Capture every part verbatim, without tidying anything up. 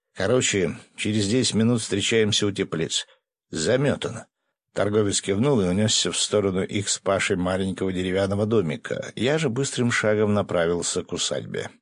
Короче, через десять минут встречаемся у теплиц. Заметано. Торговец кивнул и унесся в сторону их с Пашей маленького деревянного домика. Я же быстрым шагом направился к усадьбе.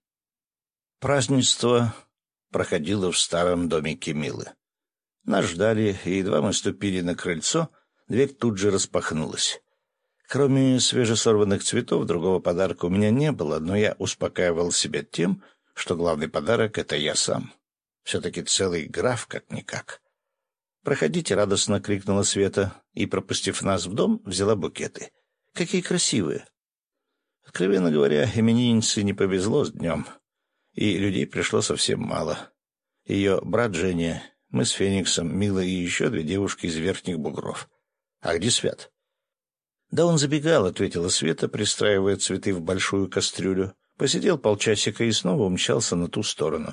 Празднество проходило в старом домике Милы. Нас ждали, и едва мы ступили на крыльцо, дверь тут же распахнулась. Кроме свежесорванных цветов, другого подарка у меня не было, но я успокаивал себя тем, что главный подарок — это я сам. Все-таки целый граф как-никак. «Проходите», — радостно крикнула Света, и, пропустив нас в дом, взяла букеты. «Какие красивые!» Откровенно говоря, имениннице не повезло с днем, и людей пришло совсем мало. Ее брат Женя, мы с Фениксом, Мила и еще две девушки из Верхних Бугров. «А где Свят?» «Да он забегал», — ответила Света, пристраивая цветы в большую кастрюлю. Посидел полчасика и снова умчался на ту сторону.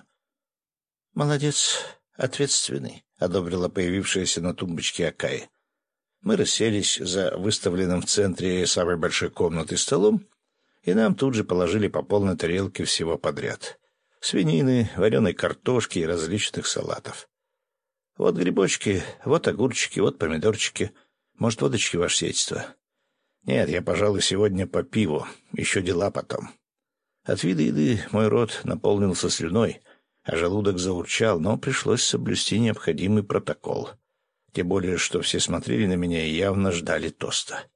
«Молодец, ответственный», — одобрила появившаяся на тумбочке Акаи. Мы расселись за выставленным в центре самой большой комнаты столом, и нам тут же положили по полной тарелке всего подряд. Свинины, вареной картошки и различных салатов. Вот грибочки, вот огурчики, вот помидорчики. Может, водочки, ваше сиятельство? Нет, я, пожалуй, сегодня по пиву, еще дела потом. От вида еды мой рот наполнился слюной, а желудок заурчал, но пришлось соблюсти необходимый протокол. Тем более, что все смотрели на меня и явно ждали тоста.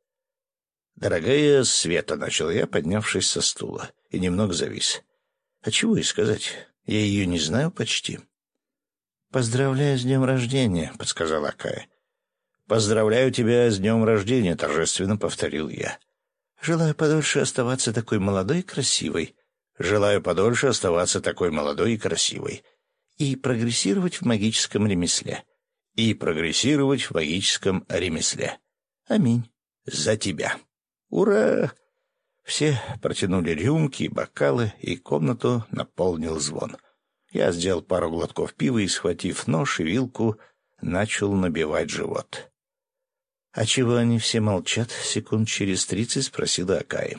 «Дорогая Света», — начал я, поднявшись со стула, и немного завис. «А чего и сказать? Я ее не знаю почти». «Поздравляю с днем рождения», — подсказала Акая. «Поздравляю тебя с днем рождения», — торжественно повторил я. «Желаю подольше оставаться такой молодой и красивой». «Желаю подольше оставаться такой молодой и красивой». «И прогрессировать в магическом ремесле». «И прогрессировать в магическом ремесле». «Аминь». «За тебя». «Ура!» Все протянули рюмки и бокалы, и комнату наполнил звон. Я сделал пару глотков пива и, схватив нож и вилку, начал набивать живот. «А чего они все молчат?» — секунд через тридцать спросила Акаи.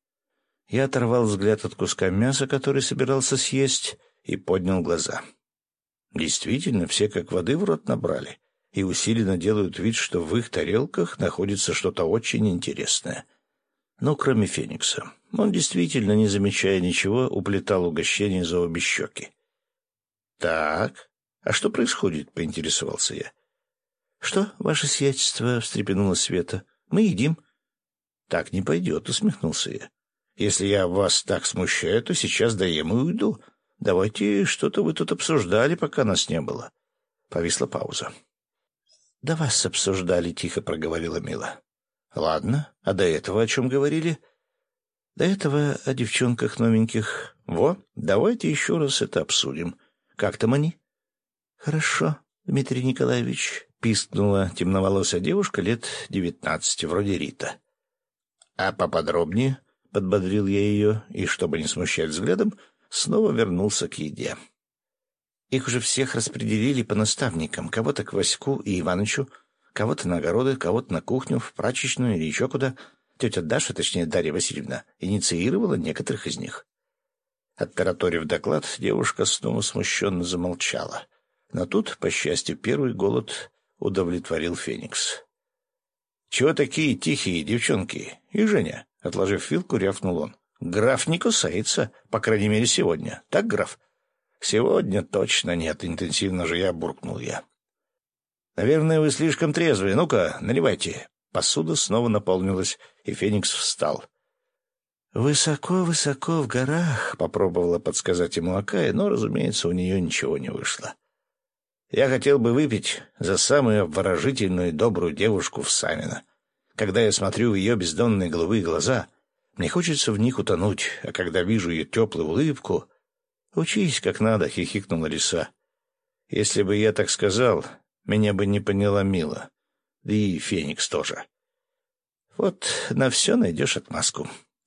Я оторвал взгляд от куска мяса, который собирался съесть, и поднял глаза. Действительно, все как воды в рот набрали и усиленно делают вид, что в их тарелках находится что-то очень интересное. Ну, кроме Феникса. Он действительно, не замечая ничего, уплетал угощение за обе щеки. «Так, а что происходит?» — поинтересовался я. «Что, ваше сиятельство?» — встрепенулась Света. «Мы едим». «Так не пойдет», — усмехнулся я. «Если я вас так смущаю, то сейчас доем и уйду. Давайте, что-то вы тут обсуждали, пока нас не было». Повисла пауза. «Да вас обсуждали», — тихо проговорила Мила. «Ладно, а до этого о чем говорили?» «До этого о девчонках новеньких. Во, давайте еще раз это обсудим. Как там они?» «Хорошо, Дмитрий Николаевич», — пискнула темноволосая девушка лет девятнадцати, вроде Рита. «А поподробнее?» — подбодрил я ее, и, чтобы не смущать взглядом, снова вернулся к еде. Их уже всех распределили по наставникам, кого-то к Ваську и Иванычу, кого-то на огороды, кого-то на кухню, в прачечную или еще куда. Тетя Даша, точнее Дарья Васильевна, инициировала некоторых из них. Оттараторив доклад, девушка снова смущенно замолчала. Но тут, по счастью, первый голод удовлетворил Феникс. «Чего такие тихие девчонки? И Женя?» — отложив вилку, рявкнул он. «Граф не кусается, по крайней мере, сегодня. Так, граф?» «Сегодня точно нет», — интенсивно же я буркнул я. «Наверное, вы слишком трезвые. Ну-ка, наливайте». Посуда снова наполнилась, и Феникс встал. «Высоко-высоко в горах», — попробовала подсказать ему Акая, но, разумеется, у нее ничего не вышло. «Я хотел бы выпить за самую обворожительную и добрую девушку в Самино. Когда я смотрю в ее бездонные голубые глаза, мне хочется в них утонуть, а когда вижу ее теплую улыбку...» «Учись как надо», — хихикнула лиса. «Если бы я так сказал, меня бы не поняла Мила. Да и Феникс тоже. Вот на все найдешь отмазку».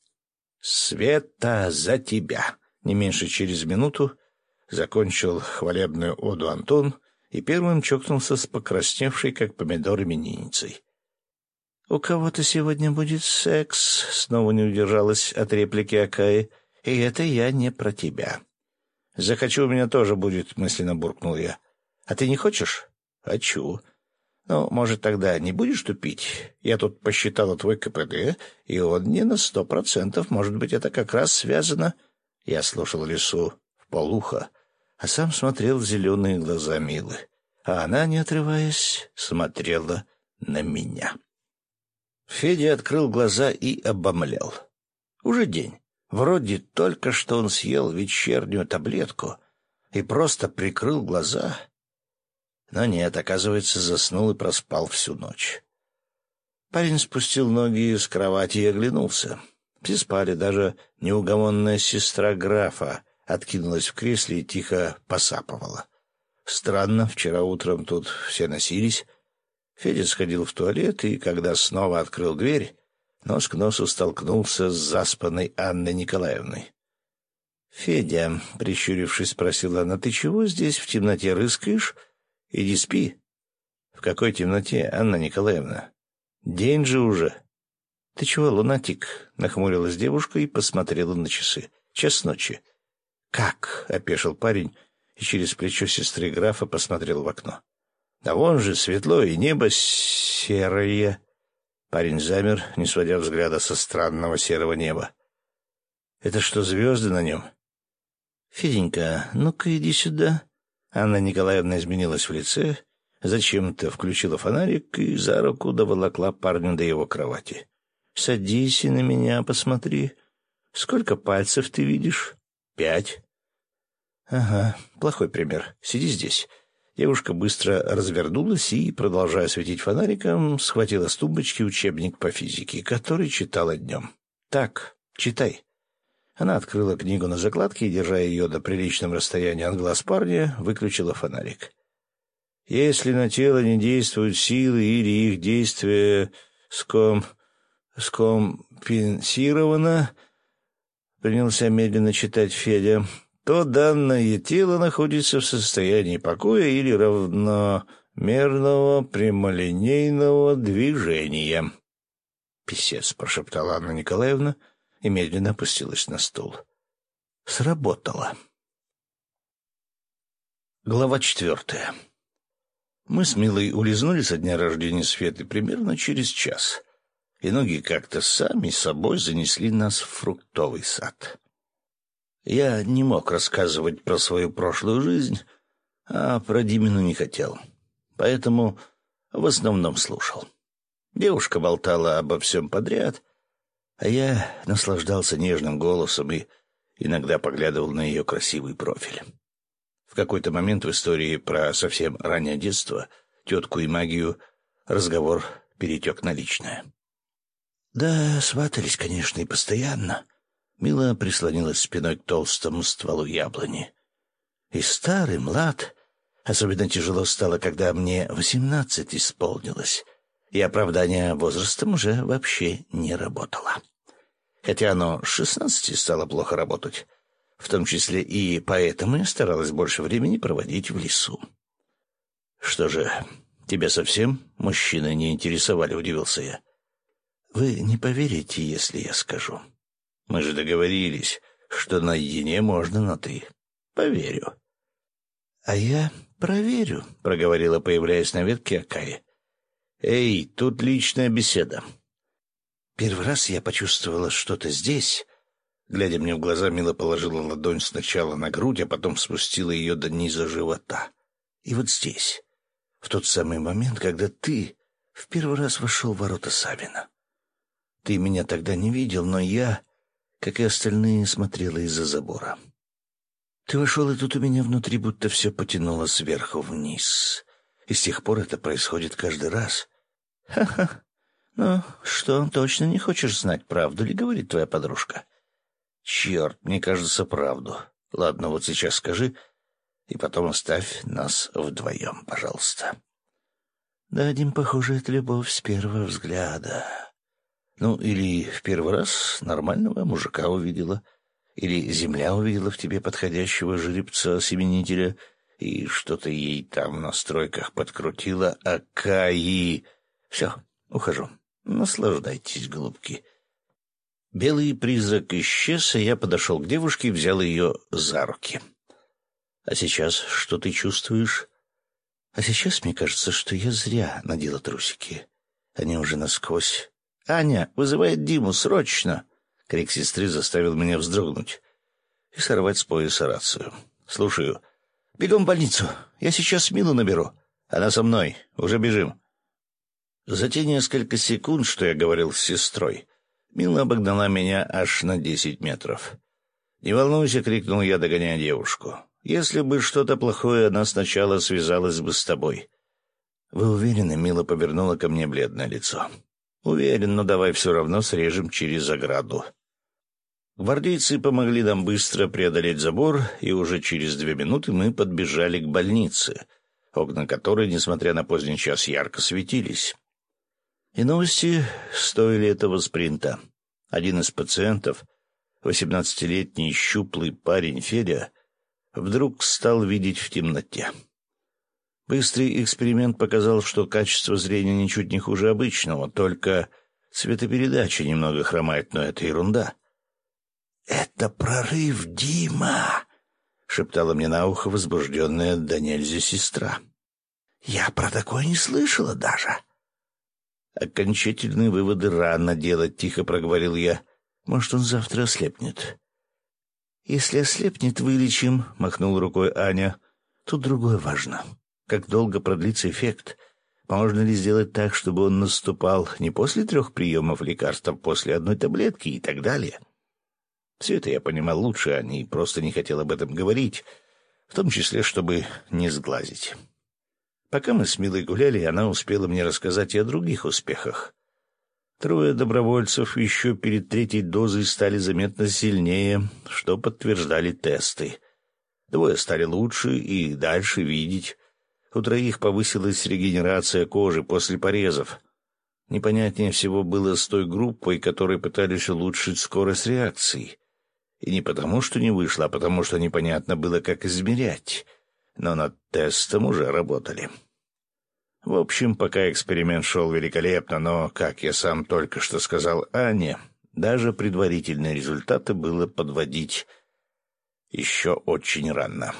«Света, за тебя!» Не меньше через минуту закончил хвалебную оду Антон и первым чокнулся с покрасневшей, как помидор, именинницей. «У кого-то сегодня будет секс», — снова не удержалась от реплики Акаи, — «и это я не про тебя». «Захочу, у меня тоже будет», — мысленно буркнул я. «А ты не хочешь?» «Хочу». «Ну, может, тогда не будешь тупить? Я тут посчитала твой КПД, и он не на сто процентов. Может быть, это как раз связано...» Я слушал Лису вполуха, а сам смотрел в зеленые глаза Милы. А она, не отрываясь, смотрела на меня. Федя открыл глаза и обомлел. Уже день. Вроде только что он съел вечернюю таблетку и просто прикрыл глаза. Но нет, оказывается, заснул и проспал всю ночь. Парень спустил ноги с кровати и оглянулся. Все спали, даже неугомонная сестра графа откинулась в кресле и тихо посапывала. Странно, вчера утром тут все носились. Федя сходил в туалет, и, когда снова открыл дверь, нос к носу столкнулся с заспанной Анной Николаевной. «Федя», — прищурившись, спросила она, — «ты чего здесь в темноте рыскаешь? Иди спи». «В какой темноте, Анна Николаевна? День же уже». «Ты чего, лунатик?» — нахмурилась девушка и посмотрела на часы. «Час ночи». «Как?» — опешил парень и через плечо сестры графа посмотрел в окно. «Да вон же светло, и небо серое». Парень замер, не сводя взгляда со странного серого неба. «Это что, звезды на нем?» «Феденька, ну-ка иди сюда». Анна Николаевна изменилась в лице, зачем-то включила фонарик и за руку доволокла парня до его кровати. «Садись и на меня посмотри. Сколько пальцев ты видишь?» «Пять». «Ага, плохой пример. Сиди здесь». Девушка быстро развернулась и, продолжая светить фонариком, схватила с тумбочки учебник по физике, который читала днем. «Так, читай». Она открыла книгу на закладке и, держа ее на приличном расстоянии от глаз парня, выключила фонарик. «Если на тело не действуют силы или их действие ском... скомпенсировано», — принялся медленно читать Федя, — «то данное тело находится в состоянии покоя или равномерного прямолинейного движения». «Писец», — прошептала Анна Николаевна и медленно опустилась на стул. Сработало. Глава четвертая. Мы с Милой улизнули со дня рождения Светы примерно через час, и ноги как-то сами собой занесли нас в фруктовый сад. Я не мог рассказывать про свою прошлую жизнь, а про Димину не хотел, поэтому в основном слушал. Девушка болтала обо всем подряд, а я наслаждался нежным голосом и иногда поглядывал на ее красивый профиль. В какой-то момент в истории про совсем раннее детство, тетку и магию, разговор перетек на личное. Да, сватались, конечно, и постоянно. Мила прислонилась спиной к толстому стволу яблони. И старый, млад, особенно тяжело стало, когда мне восемнадцать исполнилось, и оправдание возрастом уже вообще не работало. Хотя оно с шестнадцати стало плохо работать, в том числе и поэтому я старалась больше времени проводить в лесу. «Что же, тебя совсем мужчины не интересовали?» — удивился я. «Вы не поверите, если я скажу. Мы же договорились, что наедине можно на «ты». Поверю». «А я проверю», — проговорила, появляясь на ветке Акаи. «Эй, тут личная беседа». Первый раз я почувствовала что-то здесь. Глядя мне в глаза, Мила положила ладонь сначала на грудь, а потом спустила ее до низа живота. И вот здесь, в тот самый момент, когда ты в первый раз вошел в ворота Савина. Ты меня тогда не видел, но я, как и остальные, смотрела из-за забора. Ты вошел, и тут у меня внутри будто все потянуло сверху вниз. И с тех пор это происходит каждый раз. Ха-ха. Ну, что, точно не хочешь знать, правду ли говорит твоя подружка? Черт, мне кажется, правду. Ладно, вот сейчас скажи, и потом оставь нас вдвоем, пожалуйста. Да, Дим, похоже, это любовь с первого взгляда. Ну, или в первый раз нормального мужика увидела, или земля увидела в тебе подходящего жеребца-семенителя, и что-то ей там на стройках подкрутила, а Каи... Все, ухожу. Наслаждайтесь, голубки. Белый призрак исчез, и я подошел к девушке и взял ее за руки. А сейчас что ты чувствуешь? А сейчас мне кажется, что я зря надела трусики. Они уже насквозь. «Аня, вызывает Диму, срочно!» Крик сестры заставил меня вздрогнуть и сорвать с пояса рацию. «Слушаю. Бегом в больницу. Я сейчас Милу наберу. Она со мной. Уже бежим». За те несколько секунд, что я говорил с сестрой, Мила обогнала меня аж на десять метров. «Не волнуйся», — крикнул я, догоняя девушку. «Если бы что-то плохое, она сначала связалась бы с тобой». «Вы уверены?» — Мила повернула ко мне бледное лицо. «Уверен, но давай все равно срежем через ограду». Гвардейцы помогли нам быстро преодолеть забор, и уже через две минуты мы подбежали к больнице, окна которой, несмотря на поздний час, ярко светились. И новости стоили этого спринта. Один из пациентов, восемнадцатилетний щуплый парень Федя, вдруг стал видеть в темноте. Быстрый эксперимент показал, что качество зрения ничуть не хуже обычного, только цветопередача немного хромает, но это ерунда. «Это прорыв, Дима!» — шептала мне на ухо возбужденная до нельзя сестра. «Я про такое не слышала даже». «Окончательные выводы рано делать», — тихо проговорил я. «Может, он завтра ослепнет». «Если ослепнет, вылечим», — махнула рукой Аня. «Тут другое важно. Как долго продлится эффект? Можно ли сделать так, чтобы он наступал не после трех приемов лекарств, а после одной таблетки и так далее?» Все это я понимал лучше, Аня просто не хотел об этом говорить, в том числе, чтобы не сглазить. Пока мы с Милой гуляли, она успела мне рассказать и о других успехах. Трое добровольцев еще перед третьей дозой стали заметно сильнее, что подтверждали тесты. Двое стали лучше и дальше видеть. У троих повысилась регенерация кожи после порезов. Непонятнее всего было с той группой, которой пытались улучшить скорость реакции. И не потому, что не вышло, а потому, что непонятно было, как измерять. Но над тестом уже работали. В общем, пока эксперимент шел великолепно, но, как я сам только что сказал Ане, даже предварительные результаты было подводить еще очень рано.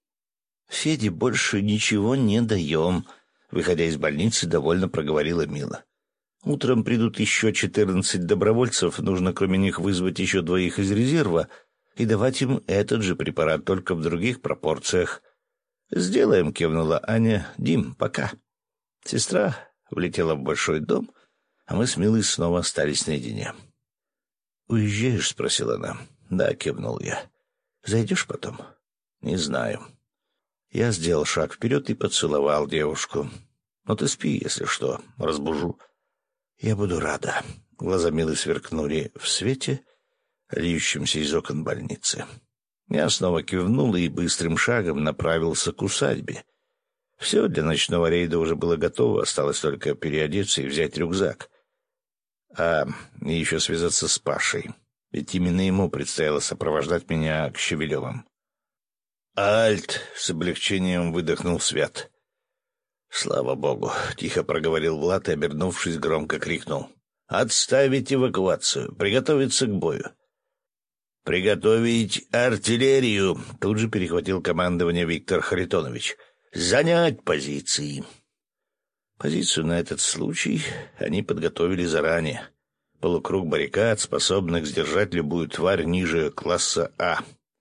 «Феде больше ничего не даем», — выходя из больницы, довольно проговорила Мила. «Утром придут еще четырнадцать добровольцев, нужно кроме них вызвать еще двоих из резерва и давать им этот же препарат, только в других пропорциях». «Сделаем», — кивнула Аня. «Дим, пока». Сестра влетела в большой дом, а мы с Милой снова остались наедине. «Уезжаешь?» — спросила она. «Да», — кивнул я. «Зайдешь потом?» «Не знаю». Я сделал шаг вперед и поцеловал девушку. «Ну ты спи, если что, разбужу». «Я буду рада». Глаза Милы сверкнули в свете, льющемся из окон больницы. Я снова кивнул и быстрым шагом направился к усадьбе. Все для ночного рейда уже было готово, осталось только переодеться и взять рюкзак. А еще связаться с Пашей, ведь именно ему предстояло сопровождать меня к Щавелевым. «Альт!» — с облегчением выдохнул Свят. «Слава богу!» — тихо проговорил Влад и, обернувшись, громко крикнул. «Отставить эвакуацию! Приготовиться к бою!» «Приготовить артиллерию!» — тут же перехватил командование Виктор Харитонович. «Занять позиции!» Позицию на этот случай они подготовили заранее. Полукруг баррикад, способных сдержать любую тварь ниже класса А.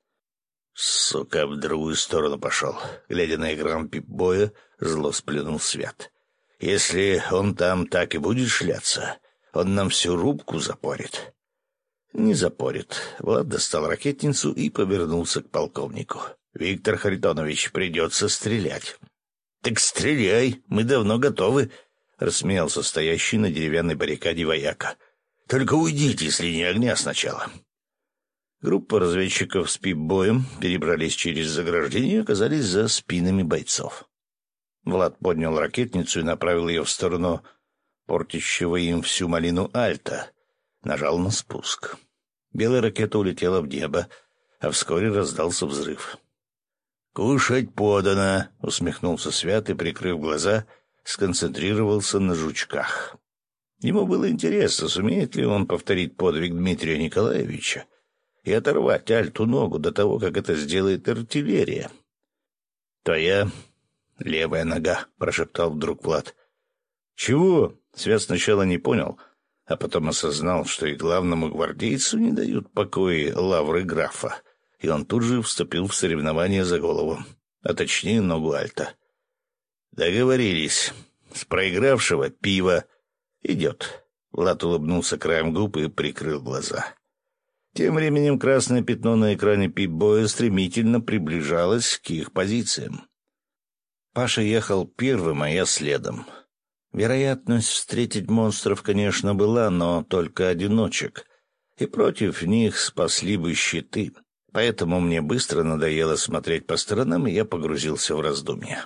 «Сука, в другую сторону пошел!» Глядя на экран пип-боя, зло сплюнул Свят. «Если он там так и будет шляться, он нам всю рубку запорит». «Не запорит». Влад достал ракетницу и повернулся к полковнику. «Виктор Харитонович, придется стрелять». «Так стреляй, мы давно готовы», — рассмеялся стоящий на деревянной баррикаде вояка. «Только уйдите с линии огня сначала». Группа разведчиков с пип-боем перебрались через заграждение и оказались за спинами бойцов. Влад поднял ракетницу и направил ее в сторону портящего им всю малину Альта. Нажал на спуск. Белая ракета улетела в небо, а вскоре раздался взрыв. «Кушать подано», — усмехнулся Свят и, прикрыв глаза, сконцентрировался на жучках. Ему было интересно, сумеет ли он повторить подвиг Дмитрия Николаевича и оторвать Альту ногу до того, как это сделает артиллерия. «Твоя левая нога», — прошептал вдруг Влад. «Чего?» — Свят сначала не понял, а потом осознал, что и главному гвардейцу не дают покоя лавры графа, и он тут же вступил в соревнование за голову, а точнее ногу Альта. «Договорились. С проигравшего пиво. Идет». Влад улыбнулся краем губ и прикрыл глаза. Тем временем красное пятно на экране пип-боя стремительно приближалось к их позициям. Паша ехал первым, а я следом. Вероятность встретить монстров, конечно, была, но только одиночек, и против них спасли бы щиты. Поэтому мне быстро надоело смотреть по сторонам, и я погрузился в раздумья.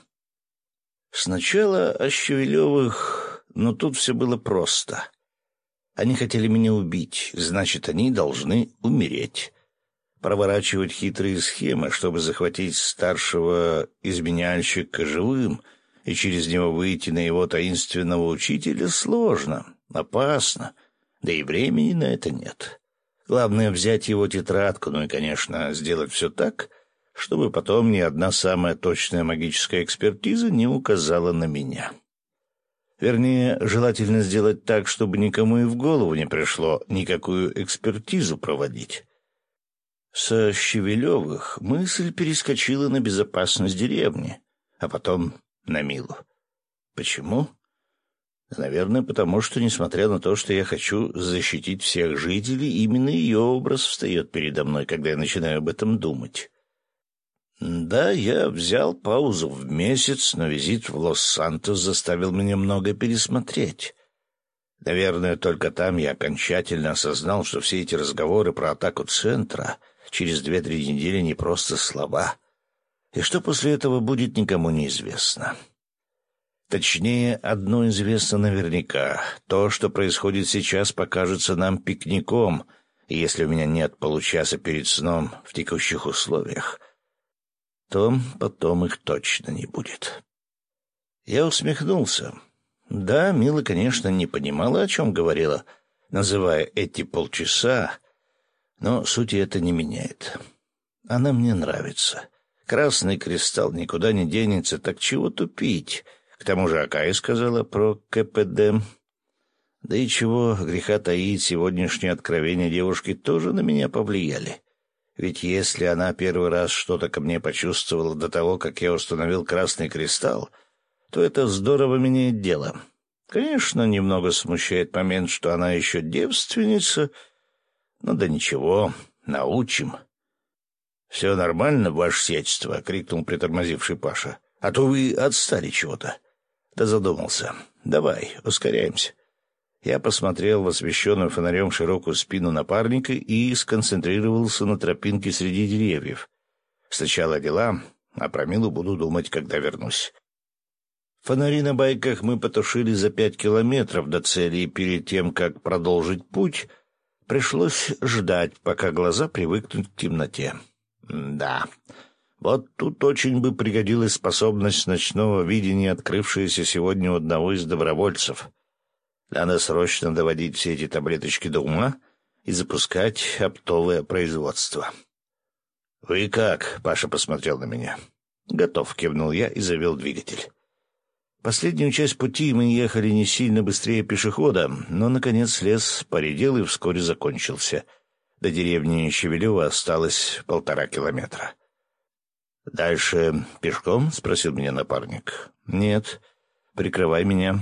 Сначала о Щавелевых, но тут все было просто. Они хотели меня убить, значит, они должны умереть. Проворачивать хитрые схемы, чтобы захватить старшего изменяльщика живым и через него выйти на его таинственного учителя, сложно, опасно, да и времени на это нет. Главное — взять его тетрадку, ну и, конечно, сделать все так, чтобы потом ни одна самая точная магическая экспертиза не указала на меня. Вернее, желательно сделать так, чтобы никому и в голову не пришло никакую экспертизу проводить. Со Щавелевых мысль перескочила на безопасность деревни, а потом на Милу. Почему? Наверное, потому что, несмотря на то, что я хочу защитить всех жителей, именно ее образ встает передо мной, когда я начинаю об этом думать. Да, я взял паузу в месяц, но визит в Лос-Сантос заставил меня много пересмотреть. Наверное, только там я окончательно осознал, что все эти разговоры про атаку центра через две-три недели не просто слова, и что после этого будет, никому неизвестно. Точнее, одно известно наверняка. То, что происходит сейчас, покажется нам пикником, и если у меня нет получаса перед сном в текущих условиях, то потом их точно не будет. Я усмехнулся. Да, Мила, конечно, не понимала, о чем говорила, называя эти полчаса, но сути это не меняет. Она мне нравится. Красный кристалл никуда не денется, так чего тупить? К тому же Акая сказала про КПД. Да и чего греха таить, сегодняшние откровения девушки тоже на меня повлияли. Ведь если она первый раз что-то ко мне почувствовала до того, как я установил красный кристалл, то это здорово меняет дело. Конечно, немного смущает момент, что она еще девственница, но да ничего, научим. — Все нормально, ваше сиятельство? — крикнул притормозивший Паша. — А то вы отстали чего-то. Да задумался. Давай, ускоряемся. Я посмотрел в освещенную фонарем широкую спину напарника и сконцентрировался на тропинке среди деревьев. Сначала дела, а про Милу буду думать, когда вернусь. Фонари на байках мы потушили за пять километров до цели, и перед тем, как продолжить путь, пришлось ждать, пока глаза привыкнут к темноте. Да, вот тут очень бы пригодилась способность ночного видения, открывшаяся сегодня у одного из добровольцев. Надо срочно доводить все эти таблеточки до ума и запускать оптовое производство. — Вы как? — Паша посмотрел на меня. — Готов, — кивнул я и завел двигатель. Последнюю часть пути мы ехали не сильно быстрее пешехода, но, наконец, лес поредел и вскоре закончился. До деревни Щавелева осталось полтора километра. — Дальше пешком? — спросил меня напарник. — Нет, прикрывай меня.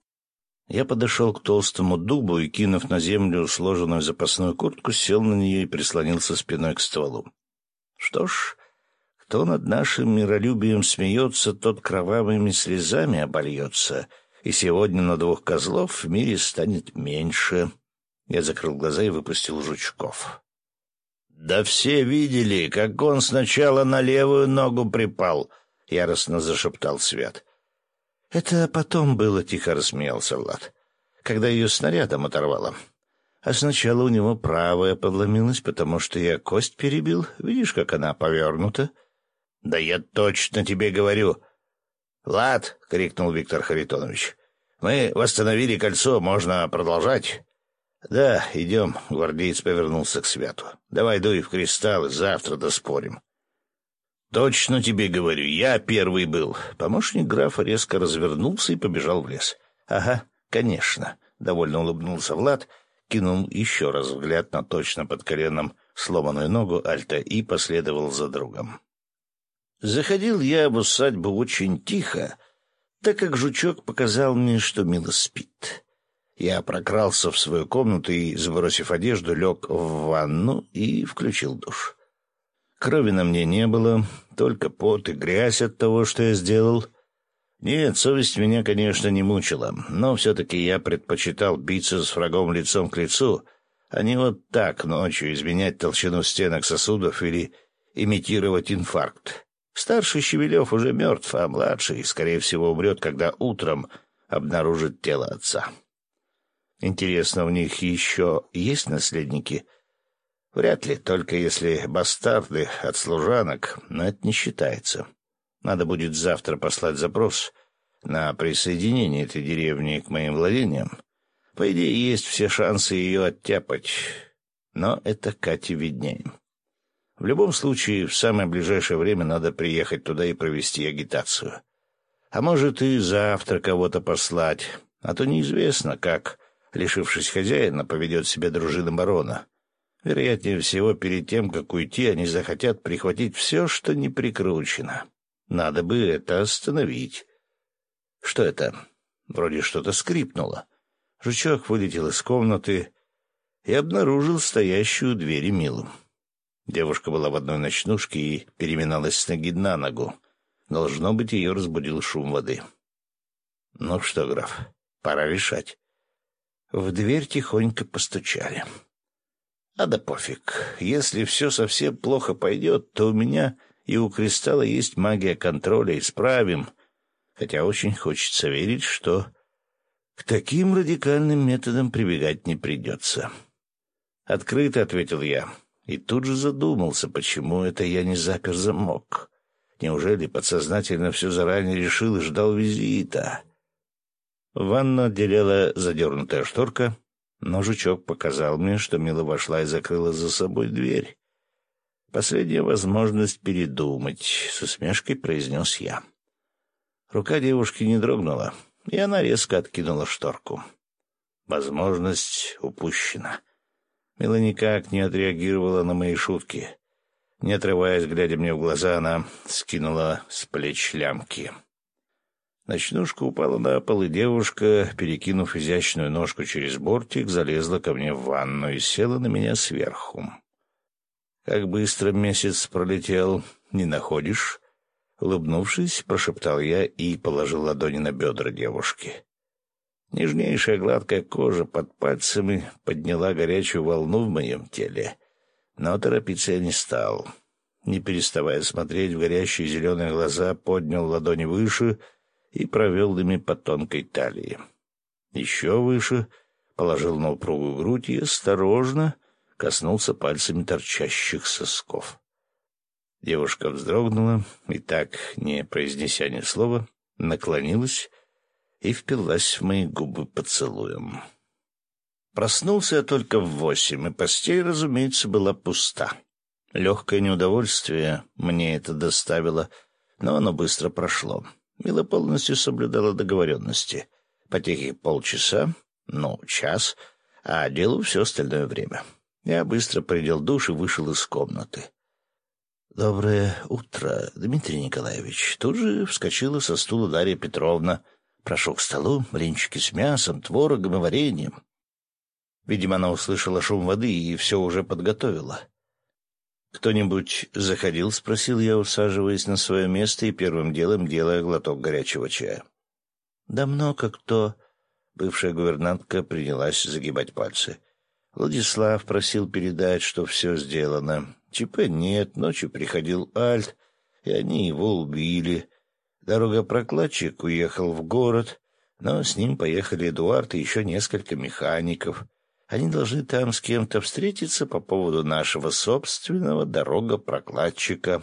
Я подошел к толстому дубу и, кинув на землю сложенную запасную куртку, сел на нее и прислонился спиной к стволу. Что ж, кто над нашим миролюбием смеется, тот кровавыми слезами обольется, и сегодня на двух козлов в мире станет меньше. Я закрыл глаза и выпустил жучков. «Да все видели, как он сначала на левую ногу припал», — яростно зашептал Свят. «Это потом было», — тихо рассмеялся Влад, — «когда ее снарядом оторвало. А сначала у него правая подломилась, потому что я кость перебил. Видишь, как она повернута?» «Да я точно тебе говорю». «Влад», — крикнул Виктор Харитонович, — «мы восстановили кольцо, можно продолжать». «Да, идем», — гвардеец повернулся к Святу. «Давай дуй в кристалл, и завтра доспорим». «Точно тебе говорю, я первый был». Помощник графа резко развернулся и побежал в лес. «Ага, конечно», — довольно улыбнулся Влад, кинул еще раз взгляд на точно под коленом сломанную ногу Альта и последовал за другом. Заходил я в усадьбу очень тихо, так как жучок показал мне, что Мила спит. Я прокрался в свою комнату и, сбросив одежду, лег в ванну и включил душ. Крови на мне не было, только пот и грязь от того, что я сделал. Нет, совесть меня, конечно, не мучила, но все-таки я предпочитал биться с врагом лицом к лицу, а не вот так ночью изменять толщину стенок сосудов или имитировать инфаркт. Старший Щевелев уже мертв, а младший, скорее всего, умрет, когда утром обнаружит тело отца. Интересно, у них еще есть наследники? Вряд ли, только если бастарды от служанок, но это не считается. Надо будет завтра послать запрос на присоединение этой деревни к моим владениям. По идее, есть все шансы ее оттяпать, но это Кате виднее. В любом случае, в самое ближайшее время надо приехать туда и провести агитацию. А может, и завтра кого-то послать, а то неизвестно, как, лишившись хозяина, поведет себя дружина барона. Вероятнее всего, перед тем, как уйти, они захотят прихватить все, что не прикручено. Надо бы это остановить. Что это? Вроде что-то скрипнуло. Жучок вылетел из комнаты и обнаружил стоящую у двери Милу. Девушка была в одной ночнушке и переминалась с ноги на ногу. Должно быть, ее разбудил шум воды. Ну что, граф, пора решать. В дверь тихонько постучали. А да пофиг. Если все совсем плохо пойдет, то у меня и у Кристалла есть магия контроля, исправим. Хотя очень хочется верить, что к таким радикальным методам прибегать не придется. «Открыто», — ответил я. И тут же задумался, почему это я не запер замок. Неужели подсознательно все заранее решил и ждал визита? Ванну отделяла задернутая шторка, но жучок показал мне, что Мила вошла и закрыла за собой дверь. «Последняя возможность передумать», — с усмешкой произнес я. Рука девушки не дрогнула, и она резко откинула шторку. Возможность упущена. Мила никак не отреагировала на мои шутки. Не отрываясь, глядя мне в глаза, она скинула с плеч лямки. Ночнушка упала на пол, и девушка, перекинув изящную ножку через бортик, залезла ко мне в ванну и села на меня сверху. «Как быстро месяц пролетел, не находишь?» Улыбнувшись, прошептал я и положил ладони на бедра девушки. Нежнейшая гладкая кожа под пальцами подняла горячую волну в моем теле, но торопиться я не стал. Не переставая смотреть в горящие зеленые глаза, поднял ладони выше и провел ими по тонкой талии. Еще выше положил на упругую грудь и осторожно коснулся пальцами торчащих сосков. Девушка вздрогнула и, так, не произнеся ни слова, наклонилась и впилась в мои губы поцелуем. Проснулся я только в восемь, и постель, разумеется, была пуста. Легкое неудовольствие мне это доставило, но оно быстро прошло. Мила полностью соблюдала договоренности. Потехи полчаса, ну, час, а делу все остальное время. Я быстро принял душ и вышел из комнаты. «Доброе утро, Дмитрий Николаевич!» Тут же вскочила со стула Дарья Петровна. Прошу к столу, блинчики с мясом, творогом и вареньем. Видимо, она услышала шум воды и все уже подготовила. «Кто-нибудь заходил?» — спросил я, усаживаясь на свое место и первым делом делая глоток горячего чая. «Да много кто...» — бывшая гувернантка принялась загибать пальцы. Владислав просил передать, что все сделано. ЧП нет, ночью приходил Альт, и они его убили. Дорогопрокладчик уехал в город, но с ним поехали Эдуард и еще несколько механиков. Они должны там с кем-то встретиться по поводу нашего собственного дорогопрокладчика.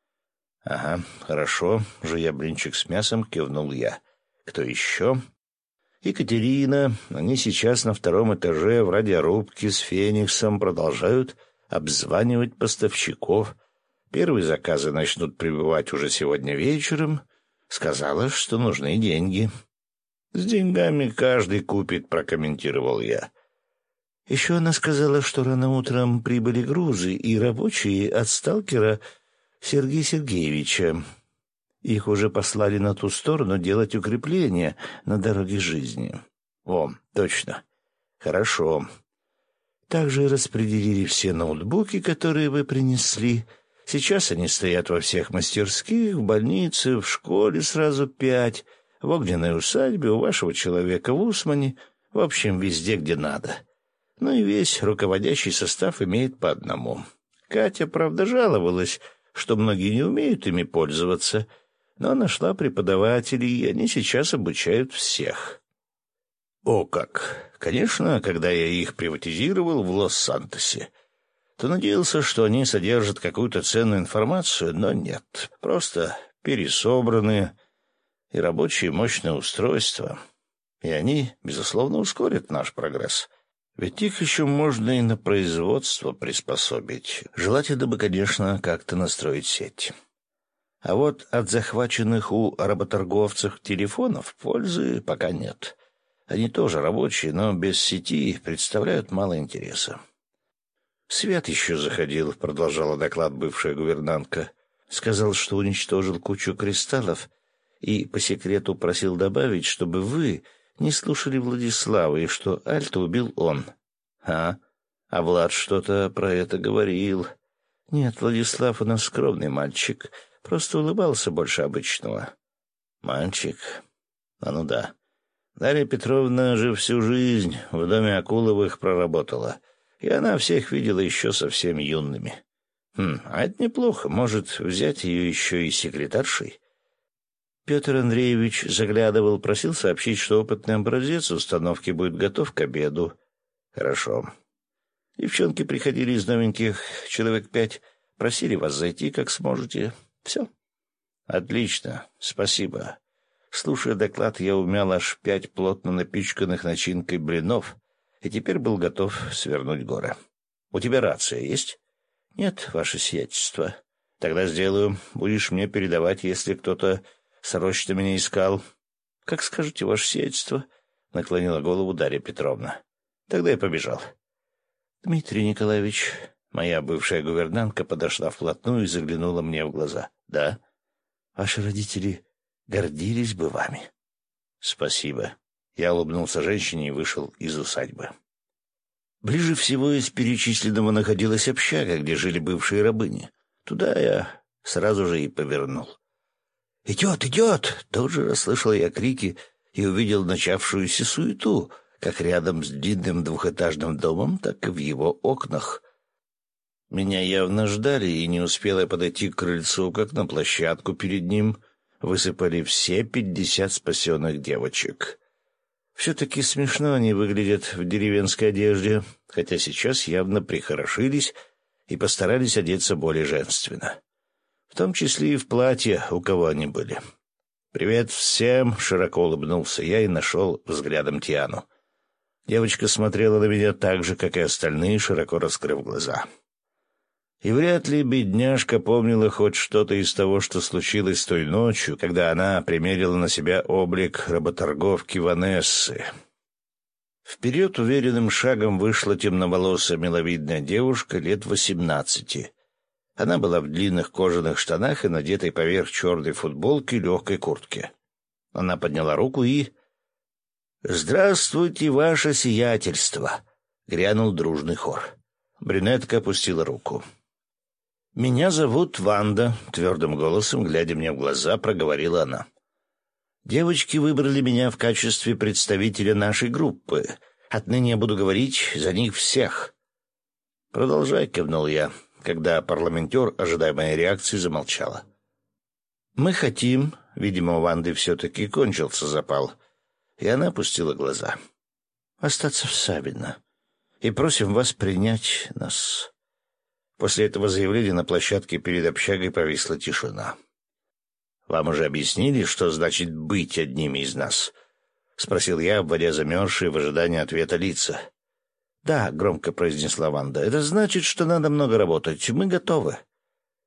— Ага, хорошо, жуя блинчик с мясом, кивнул я. — Кто еще? — Екатерина. Они сейчас на втором этаже в радиорубке с Фениксом продолжают обзванивать поставщиков. Первые заказы начнут прибывать уже сегодня вечером. Сказала, что нужны деньги. «С деньгами каждый купит», — прокомментировал я. Еще она сказала, что рано утром прибыли грузы и рабочие от сталкера Сергея Сергеевича. Их уже послали на ту сторону делать укрепления на дороге жизни. О, точно. Хорошо. Также распределили все ноутбуки, которые вы принесли. Сейчас они стоят во всех мастерских, в больнице, в школе сразу пять, в огненной усадьбе, у вашего человека в Усмане, в общем, везде, где надо. Ну и весь руководящий состав имеет по одному. Катя, правда, жаловалась, что многие не умеют ими пользоваться, но нашла преподавателей, и они сейчас обучают всех. О как! Конечно, когда я их приватизировал в Лос-Сантосе, то надеялся, что они содержат какую-то ценную информацию, но нет. Просто пересобранные и рабочие мощные устройства. И они, безусловно, ускорят наш прогресс. Ведь их еще можно и на производство приспособить. Желательно бы, конечно, как-то настроить сеть. А вот от захваченных у работорговцев телефонов пользы пока нет. Они тоже рабочие, но без сети представляют мало интереса. «Свят еще заходил», — продолжала доклад бывшая гувернантка. «Сказал, что уничтожил кучу кристаллов и по секрету просил добавить, чтобы вы не слушали Владислава и что Альта убил он». «А? А Влад что-то про это говорил». «Нет, Владислав у нас скромный мальчик, просто улыбался больше обычного». «Мальчик? А ну да. Дарья Петровна же всю жизнь в доме Акуловых проработала». И она всех видела еще совсем юными. Хм, а это неплохо. Может, взять ее еще и секретаршей? Петр Андреевич заглядывал, просил сообщить, что опытный образец установки будет готов к обеду. Хорошо. Девчонки приходили из новеньких, человек пять, просили вас зайти, как сможете. Все. Отлично, спасибо. Слушая доклад, я умял аж пять плотно напичканных начинкой блинов, и теперь был готов свернуть горы. «У тебя рация есть?» «Нет, ваше сиятельство». «Тогда сделаю. Будешь мне передавать, если кто-то срочно меня искал». «Как скажете, ваше сиятельство», — наклонила голову Дарья Петровна. «Тогда я побежал». «Дмитрий Николаевич», — моя бывшая гувернантка подошла вплотную и заглянула мне в глаза. «Да? Ваши родители гордились бы вами». «Спасибо». Я улыбнулся женщине и вышел из усадьбы. Ближе всего из перечисленного находилась общага, где жили бывшие рабыни. Туда я сразу же и повернул. «Идет, идет!» Тут же расслышал я крики и увидел начавшуюся суету, как рядом с длинным двухэтажным домом, так и в его окнах. Меня явно ждали, и не успел я подойти к крыльцу, как на площадку перед ним высыпали все пятьдесят спасенных девочек. Все-таки смешно они выглядят в деревенской одежде, хотя сейчас явно прихорошились и постарались одеться более женственно. В том числе и в платье, у кого они были. «Привет всем!» — широко улыбнулся я и нашел взглядом Тиану. Девочка смотрела на меня так же, как и остальные, широко раскрыв глаза. И вряд ли бедняжка помнила хоть что-то из того, что случилось той ночью, когда она примерила на себя облик работорговки Ванессы. Вперед уверенным шагом вышла темноволосая миловидная девушка лет восемнадцати. Она была в длинных кожаных штанах и надетой поверх черной футболки легкой куртке. Она подняла руку и... «Здравствуйте, ваше сиятельство!» — грянул дружный хор. Брюнетка опустила руку. «Меня зовут Ванда», — твердым голосом, глядя мне в глаза, проговорила она. «Девочки выбрали меня в качестве представителя нашей группы. Отныне я буду говорить за них всех». «Продолжай», — кивнул я, когда парламентер, ожидая моей реакции, замолчала. «Мы хотим...» — видимо, у Ванды все-таки кончился запал, и она опустила глаза. «Остаться в Савино. И просим вас принять нас». После этого заявления на площадке перед общагой повисла тишина. «Вам уже объяснили, что значит быть одними из нас?» — спросил я, обводя замерзшие в ожидании ответа лица. «Да», — громко произнесла Ванда, — «это значит, что надо много работать. Мы готовы».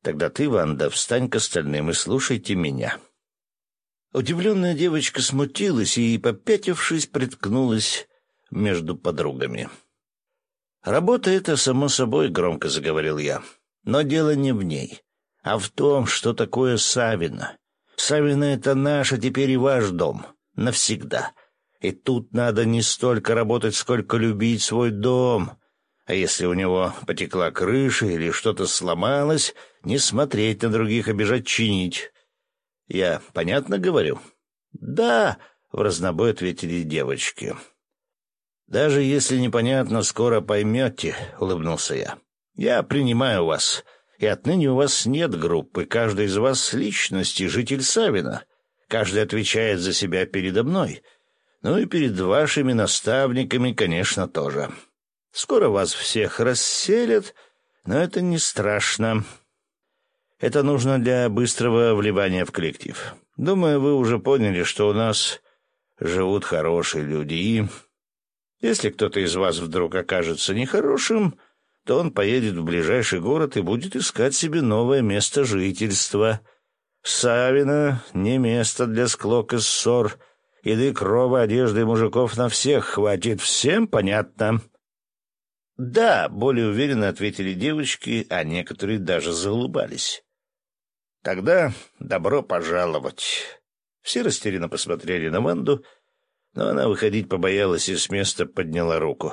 Тогда ты, Ванда, встань к остальным и слушайте меня». Удивленная девочка смутилась и, попятившись, приткнулась между подругами. «Работа эта, само собой, — громко заговорил я, — но дело не в ней, а в том, что такое Савино. Савино — это наш, а теперь и ваш дом. Навсегда. И тут надо не столько работать, сколько любить свой дом. А если у него потекла крыша или что-то сломалось, не смотреть на других, а бежать чинить. Я понятно говорю?» «Да», — в разнобой ответили девочки. «Даже если непонятно, скоро поймете», — улыбнулся я. «Я принимаю вас, и отныне у вас нет группы. Каждый из вас — личность и житель Савино. Каждый отвечает за себя передо мной. Ну и перед вашими наставниками, конечно, тоже. Скоро вас всех расселят, но это не страшно. Это нужно для быстрого вливания в коллектив. Думаю, вы уже поняли, что у нас живут хорошие люди, и если кто-то из вас вдруг окажется нехорошим, то он поедет в ближайший город и будет искать себе новое место жительства. Савино — не место для склок и ссор. Еды, крова, одежды и мужиков на всех хватит. Всем понятно?» «Да», — более уверенно ответили девочки, а некоторые даже заулыбались. «Тогда добро пожаловать». Все растерянно посмотрели на Ванду, но она выходить побоялась и с места подняла руку.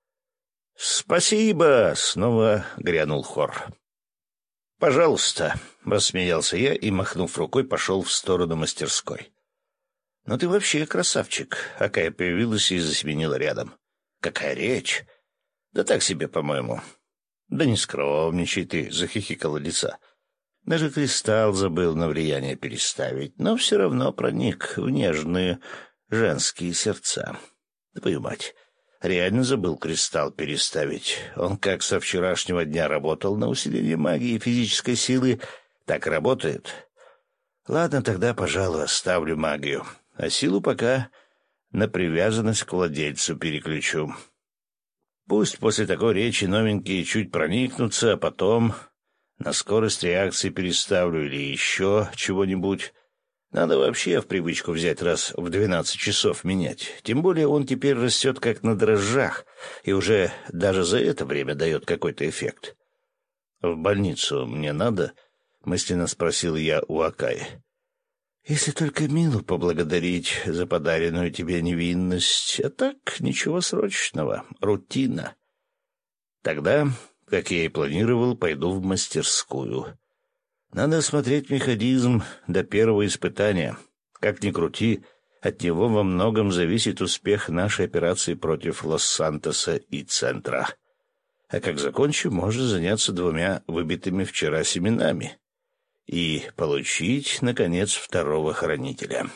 «Спасибо!» — снова грянул хор. «Пожалуйста!» — рассмеялся я и, махнув рукой, пошел в сторону мастерской. «Ну ты вообще красавчик!» — Акая появилась и засеменила рядом. «Какая речь! Да так себе, по-моему». «Да не скромничай ты!» — захихикала лица. Даже кристалл забыл на влияние переставить, но все равно проник в нежные женские сердца. Твою мать, реально забыл кристалл переставить. Он как со вчерашнего дня работал на усиление магии и физической силы, так и работает. Ладно, тогда, пожалуй, оставлю магию, а силу пока на привязанность к владельцу переключу. Пусть после такой речи новенькие чуть проникнутся, а потом на скорость реакции переставлю или еще чего-нибудь. Надо вообще в привычку взять раз в двенадцать часов менять. Тем более он теперь растет как на дрожжах, и уже даже за это время дает какой-то эффект. «В больницу мне надо?» — мысленно спросил я у Акаи. «Если только Милу поблагодарить за подаренную тебе невинность, а так ничего срочного, рутина. Тогда, как я и планировал, пойду в мастерскую». Надо осмотреть механизм до первого испытания. Как ни крути, от него во многом зависит успех нашей операции против Лос-Сантоса и Центра. А как закончу, можно заняться двумя выбитыми вчера семенами и получить, наконец, второго хранителя.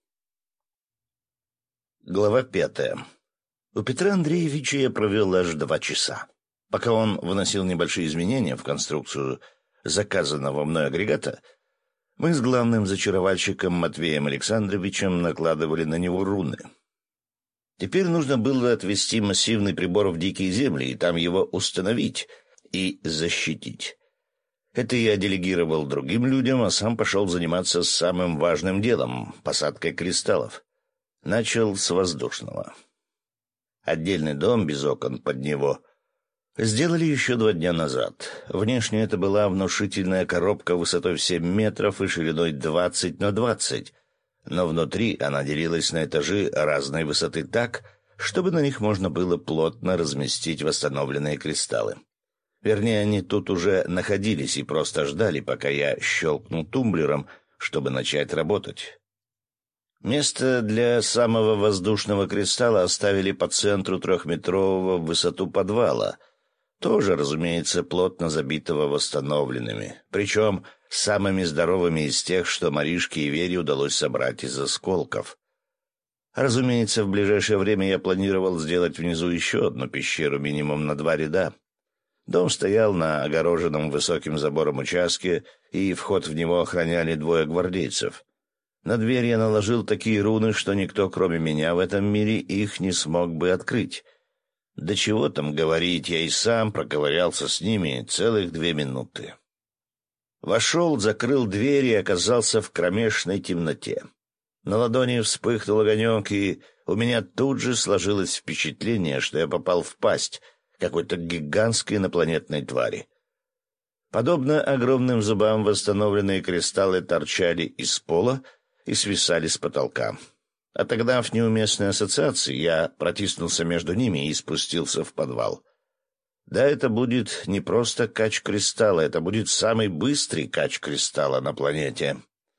Глава пятая. У Петра Андреевича я провел аж два часа. Пока он вносил небольшие изменения в конструкцию заказанного мной агрегата, мы с главным зачаровальщиком Матвеем Александровичем накладывали на него руны. Теперь нужно было отвезти массивный прибор в дикие земли и там его установить и защитить. Это я делегировал другим людям, а сам пошел заниматься самым важным делом — посадкой кристаллов. Начал с воздушного. Отдельный дом без окон под него сделали еще два дня назад. Внешне это была внушительная коробка высотой в семь метров и шириной двадцать на двадцать, но внутри она делилась на этажи разной высоты так, чтобы на них можно было плотно разместить восстановленные кристаллы. Вернее, они тут уже находились и просто ждали, пока я щелкну тумблером, чтобы начать работать. Место для самого воздушного кристалла оставили по центру трехметрового в высоту подвала, тоже, разумеется, плотно забитого восстановленными, причем самыми здоровыми из тех, что Маришке и Вере удалось собрать из осколков. Разумеется, в ближайшее время я планировал сделать внизу еще одну пещеру минимум на два ряда. Дом стоял на огороженном высоким забором участке, и вход в него охраняли двое гвардейцев. На дверь я наложил такие руны, что никто, кроме меня, в этом мире их не смог бы открыть. Да чего там говорить, я и сам проковырялся с ними целых две минуты. Вошел, закрыл дверь и оказался в кромешной темноте. На ладони вспыхнул огонек, и у меня тут же сложилось впечатление, что я попал в пасть какой-то гигантской инопланетной твари. Подобно огромным зубам восстановленные кристаллы торчали из пола и свисали с потолка. Отогнав неуместные ассоциации, я протиснулся между ними и спустился в подвал. Да, это будет не просто кач кристалла, это будет самый быстрый кач кристалла на планете.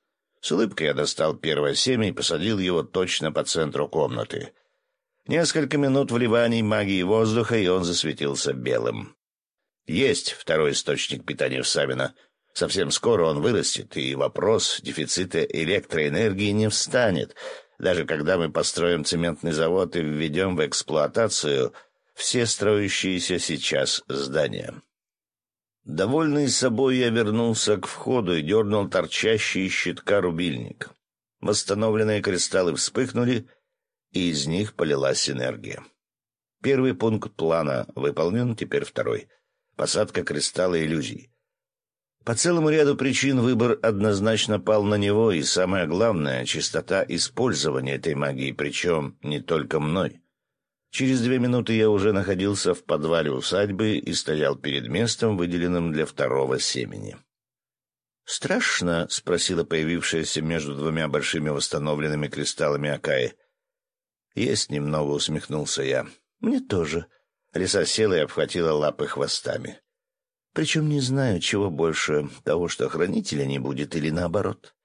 С улыбкой я достал первое семя и посадил его точно по центру комнаты. Несколько минут вливаний магии воздуха, и он засветился белым. Есть второй источник питания в Савино. Совсем скоро он вырастет, и вопрос дефицита электроэнергии не встанет. Даже когда мы построим цементный завод и введем в эксплуатацию все строящиеся сейчас здания. Довольный собой, я вернулся к входу и дернул торчащий из щитка рубильник. Восстановленные кристаллы вспыхнули, и из них полилась энергия. Первый пункт плана выполнен, теперь второй. Посадка кристалла иллюзий. По целому ряду причин выбор однозначно пал на него, и самое главное — чистота использования этой магии, причем не только мной. Через две минуты я уже находился в подвале усадьбы и стоял перед местом, выделенным для второго семени. «Страшно?» — спросила появившаяся между двумя большими восстановленными кристаллами Акаи. «Есть немного», — усмехнулся я. «Мне тоже». Лиса села и обхватила лапы хвостами. «Причем не знаю, чего больше, того, что хранителя не будет, или наоборот».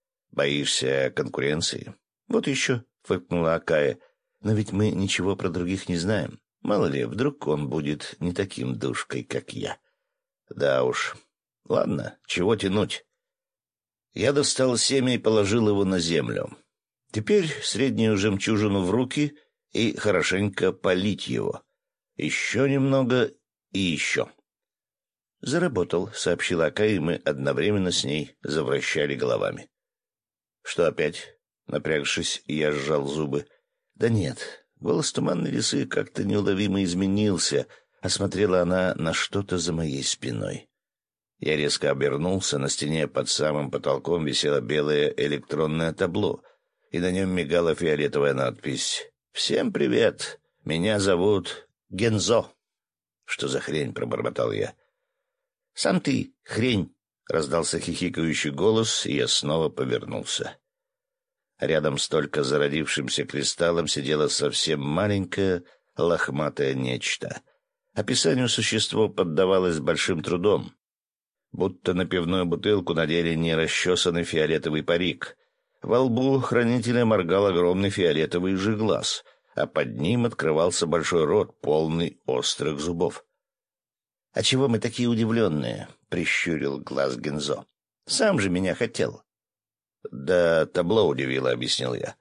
«Боишься конкуренции?» «Вот еще», — фыркнула Акаи. «Но ведь мы ничего про других не знаем. Мало ли, вдруг он будет не таким душкой, как я». «Да уж. Ладно, чего тянуть?» Я достал семя и положил его на землю. Теперь среднюю жемчужину в руки и хорошенько полить его. Еще немного и еще. «Заработал», — сообщила Акаи, и мы одновременно с ней завращали головами. «Что опять?» — напрягшись, я сжал зубы. «Да нет, голос туманной лисы как-то неуловимо изменился», — осмотрела она на что-то за моей спиной. Я резко обернулся, на стене под самым потолком висело белое электронное табло, и на нем мигала фиолетовая надпись. «Всем привет! Меня зовут Гензо». «Что за хрень?» — пробормотал я. «Сам ты, хрень!» — раздался хихикающий голос, и я снова повернулся. Рядом с только зародившимся кристаллом сидело совсем маленькое лохматое нечто. Описанию существо поддавалось с большим трудом. Будто на пивную бутылку надели нерасчесанный фиолетовый парик. Во лбу хранителя моргал огромный фиолетовый же глаз, а под ним открывался большой рот, полный острых зубов. «А чего мы такие удивленные?» — прищурил глаз Гензо. «Сам же меня хотел». «Да табло удивило», — объяснил я.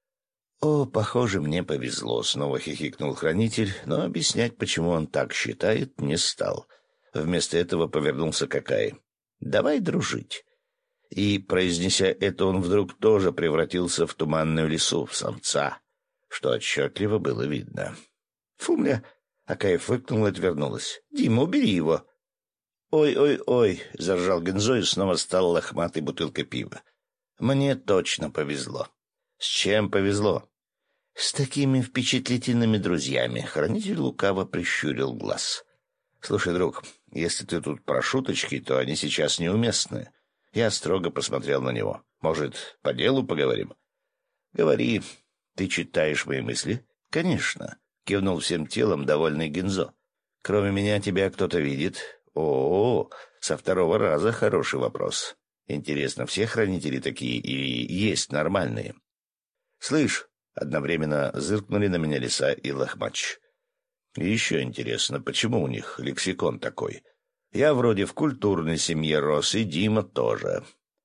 «О, похоже, мне повезло», — снова хихикнул хранитель, но объяснять, почему он так считает, не стал. Вместо этого повернулся к Акаи. «Давай дружить». И, произнеся это, он вдруг тоже превратился в туманную лису, в самца, что отчетливо было видно. «Фу, Акаи фыркнула и отвернулась. «Дима, убери его!» «Ой-ой-ой!» — заржал Гензо и снова стал лохматой бутылкой пива. «Мне точно повезло». «С чем повезло?» «С такими впечатлительными друзьями», — хранитель лукаво прищурил глаз. «Слушай, друг, если ты тут про шуточки, то они сейчас неуместны». Я строго посмотрел на него. «Может, по делу поговорим?» «Говори. Ты читаешь мои мысли?» «Конечно», — кивнул всем телом довольный Гензо. «Кроме меня тебя кто-то видит?» «О, со второго раза хороший вопрос. Интересно, все хранители такие или есть нормальные?» «Слышь», — одновременно зыркнули на меня лиса и лохмач. «И еще интересно, почему у них лексикон такой? Я вроде в культурной семье рос, и Дима тоже».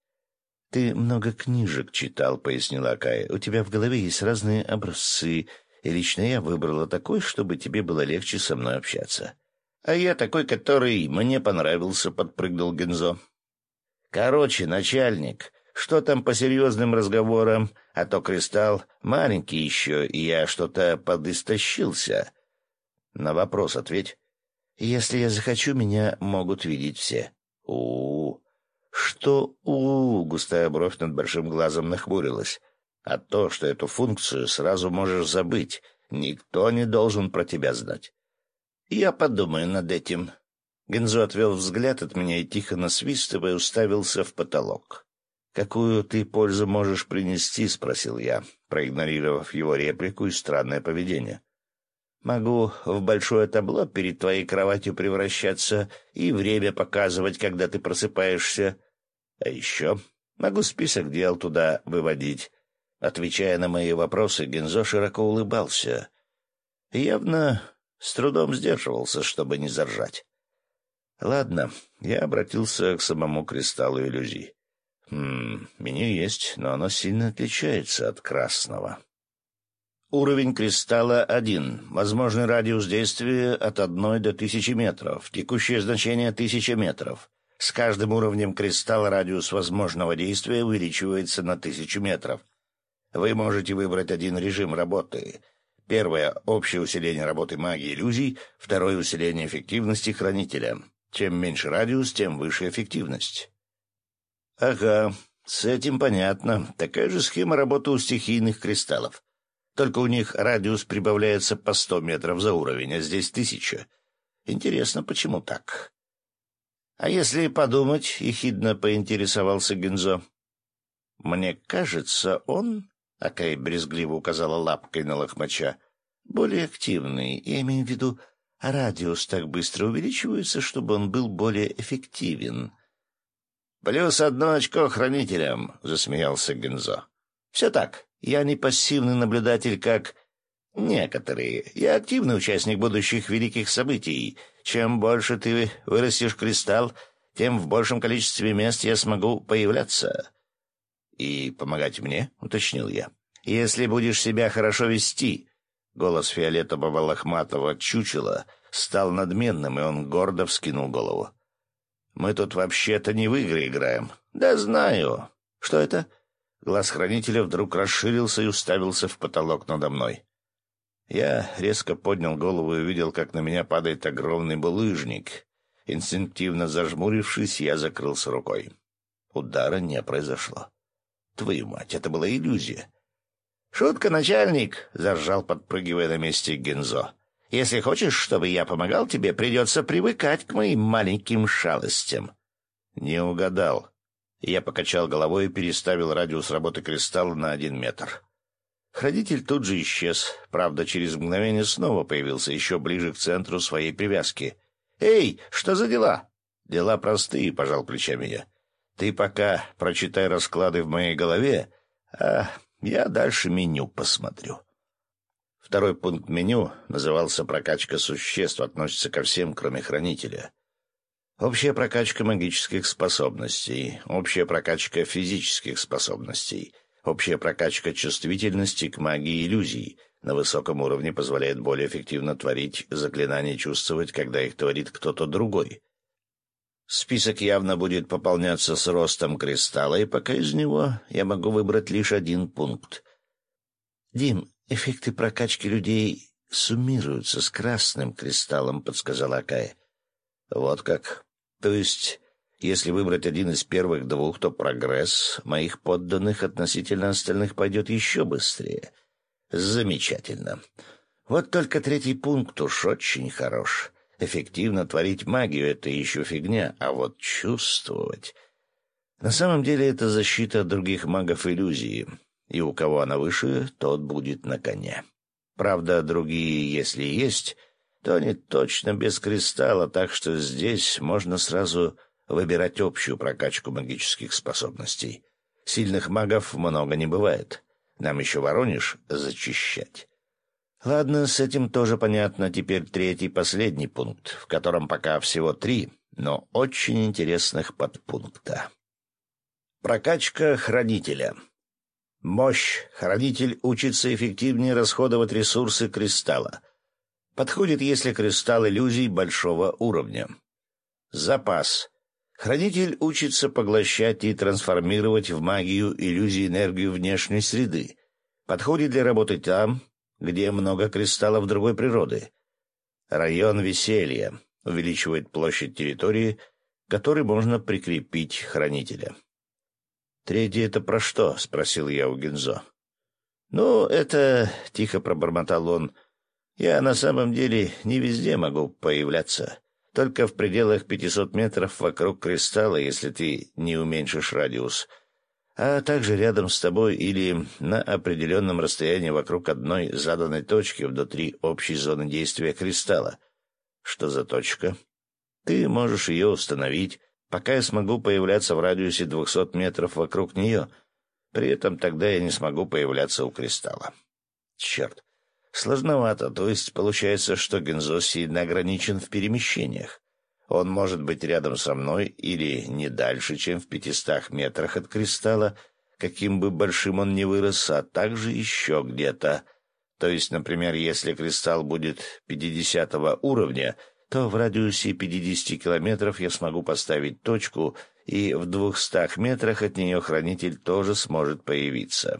«Ты много книжек читал», — пояснила Акаи. «У тебя в голове есть разные образцы, и лично я выбрала такой, чтобы тебе было легче со мной общаться». «А я такой, который мне понравился», — подпрыгнул Гензо. «Короче, начальник, что там по серьезным разговорам? А то кристалл маленький еще, и я что-то подистощился». «На вопрос ответь». «Если я захочу, меня могут видеть все». «У-у-у, Что у густая бровь над большим глазом нахмурилась. А то, что эту функцию сразу можешь забыть, никто не должен про тебя знать. Я подумаю над этим. Гензо отвел взгляд от меня и, тихо насвистывая, уставился в потолок. «Какую ты пользу можешь принести?» — спросил я, проигнорировав его реплику и странное поведение. «Могу в большое табло перед твоей кроватью превращаться и время показывать, когда ты просыпаешься. А еще могу список дел туда выводить». Отвечая на мои вопросы, Гензо широко улыбался. Явно с трудом сдерживался, чтобы не заржать. Ладно, я обратился к самому кристаллу иллюзий. Хм, меню есть, но оно сильно отличается от красного. Уровень кристалла один. Возможный радиус действия от одной до тысячи метров. Текущее значение тысяча метров. С каждым уровнем кристалла радиус возможного действия увеличивается на тысячу метров. Вы можете выбрать один режим работы. Первое — общее усиление работы магии иллюзий. Второе — усиление эффективности хранителя. Чем меньше радиус, тем выше эффективность. Ага, с этим понятно. Такая же схема работы у стихийных кристаллов. Только у них радиус прибавляется по сто метров за уровень, а здесь тысяча. Интересно, почему так? А если подумать, — ехидно поинтересовался Гензо. Мне кажется, он... Акай брезгливо указала лапкой на лохмача. Более активный, я имею в виду, радиус так быстро увеличивается, чтобы он был более эффективен. «Плюс одно очко хранителям», — засмеялся Гензо. «Все так. Я не пассивный наблюдатель, как некоторые. Я активный участник будущих великих событий. Чем больше ты вырастешь кристалл, тем в большем количестве мест я смогу появляться». «И помогать мне?» — уточнил я. «Если будешь себя хорошо вести». Голос фиолетового лохматого чучела стал надменным, и он гордо вскинул голову. «Мы тут вообще-то не в игры играем». «Да знаю». «Что это?» Глаз хранителя вдруг расширился и уставился в потолок надо мной. Я резко поднял голову и увидел, как на меня падает огромный булыжник. Инстинктивно зажмурившись, я закрылся рукой. Удара не произошло. Твою мать, это была иллюзия. «Шутка, начальник!» — заржал, подпрыгивая на месте Гензо. «Если хочешь, чтобы я помогал тебе, придется привыкать к моим маленьким шалостям». Не угадал. Я покачал головой и переставил радиус работы кристалла на один метр. Хранитель тут же исчез, правда, через мгновение снова появился еще ближе к центру своей привязки. «Эй, что за дела?» «Дела простые», — пожал плечами я. «Ты пока прочитай расклады в моей голове, а я дальше меню посмотрю». Второй пункт меню назывался «Прокачка существ», относится ко всем, кроме хранителя. Общая прокачка магических способностей, общая прокачка физических способностей, общая прокачка чувствительности к магии иллюзий. На высоком уровне позволяет более эффективно творить заклинания и чувствовать, когда их творит кто-то другой. Список явно будет пополняться с ростом кристалла, и пока из него я могу выбрать лишь один пункт. «Дим, эффекты прокачки людей суммируются с красным кристаллом», — подсказала Акая. «Вот как. То есть, если выбрать один из первых двух, то прогресс моих подданных относительно остальных пойдет еще быстрее. Замечательно. Вот только третий пункт уж очень хорош. Эффективно творить магию — это еще фигня, а вот чувствовать... На самом деле это защита от других магов иллюзии, и у кого она выше, тот будет на коне. Правда, другие, если есть, то они точно без кристалла, так что здесь можно сразу выбирать общую прокачку магических способностей. Сильных магов много не бывает. Нам еще Воронеж зачищать. Ладно, с этим тоже понятно. Теперь третий, последний пункт, в котором пока всего три, но очень интересных подпункта. Прокачка хранителя. Мощь. Хранитель учится эффективнее расходовать ресурсы кристалла. Подходит, если кристалл иллюзий большого уровня. Запас. Хранитель учится поглощать и трансформировать в магию иллюзий энергию внешней среды. Подходит для работы там, где много кристаллов другой природы. Район веселья. Увеличивает площадь территории, который можно прикрепить хранителя. «Третий — это про что?» — спросил я у Гинзо. «Ну, это...» — тихо пробормотал он. «Я на самом деле не везде могу появляться. Только в пределах пятисот метров вокруг кристалла, если ты не уменьшишь радиус, а также рядом с тобой или на определенном расстоянии вокруг одной заданной точки внутри общей зоны действия кристалла. Что за точка? Ты можешь ее установить, пока я смогу появляться в радиусе двухсот метров вокруг нее. При этом тогда я не смогу появляться у кристалла». Черт. Сложновато, то есть получается, что Гинзо сильно ограничен в перемещениях. Он может быть рядом со мной или не дальше, чем в пятистах метрах от кристалла, каким бы большим он ни вырос, а также еще где-то. То есть, например, если кристалл будет пятидесятого уровня, то в радиусе пятидесяти километров я смогу поставить точку, и в двухстах метрах от нее хранитель тоже сможет появиться.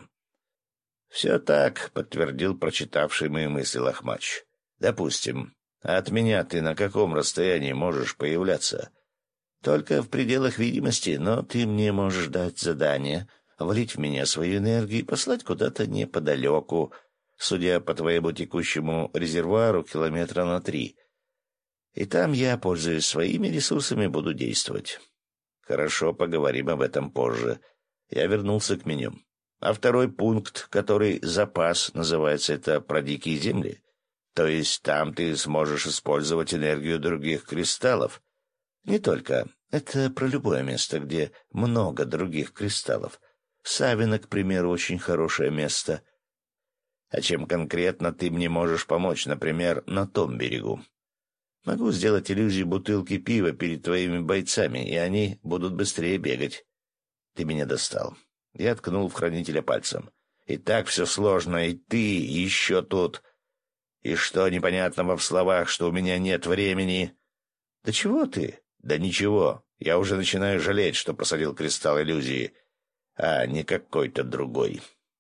«Все так», — подтвердил прочитавший мои мысли Лохмач. «Допустим. А от меня ты на каком расстоянии можешь появляться?» «Только в пределах видимости, но ты мне можешь дать задание, влить в меня свою энергию и послать куда-то неподалеку, судя по твоему текущему резервуару, километра на три. И там я, пользуясь своими ресурсами, буду действовать». «Хорошо, поговорим об этом позже». Я вернулся к меню. А второй пункт, который запас, называется это про дикие земли. То есть там ты сможешь использовать энергию других кристаллов. Не только. Это про любое место, где много других кристаллов. Савино, к примеру, очень хорошее место. А чем конкретно ты мне можешь помочь, например, на том берегу? Могу сделать иллюзию бутылки пива перед твоими бойцами, и они будут быстрее бегать. Ты меня достал. Я ткнул в хранителя пальцем. «И так все сложно, и ты еще тут. И что непонятного в словах, что у меня нет времени?» «Да чего ты?» «Да ничего. Я уже начинаю жалеть, что посадил кристалл иллюзии, а не какой-то другой».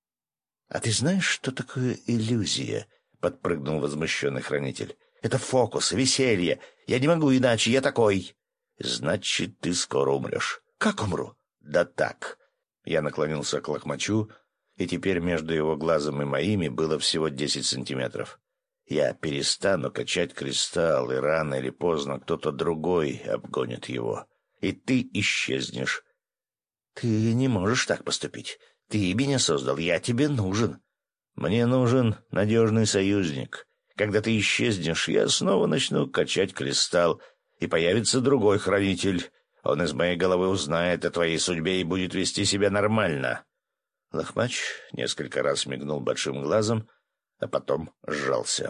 «А ты знаешь, что такое иллюзия?» — подпрыгнул возмущенный хранитель. «Это фокус, веселье. Я не могу иначе, я такой». «Значит, ты скоро умрешь». «Как умру?» «Да так». Я наклонился к Лохмачу, и теперь между его глазом и моими было всего десять сантиметров. Я перестану качать кристалл, и рано или поздно кто-то другой обгонит его, и ты исчезнешь. Ты не можешь так поступить. Ты меня создал, я тебе нужен. Мне нужен надежный союзник. Когда ты исчезнешь, я снова начну качать кристалл, и появится другой хранитель. Он из моей головы узнает о твоей судьбе и будет вести себя нормально». Лохмач несколько раз мигнул большим глазом, а потом сжался.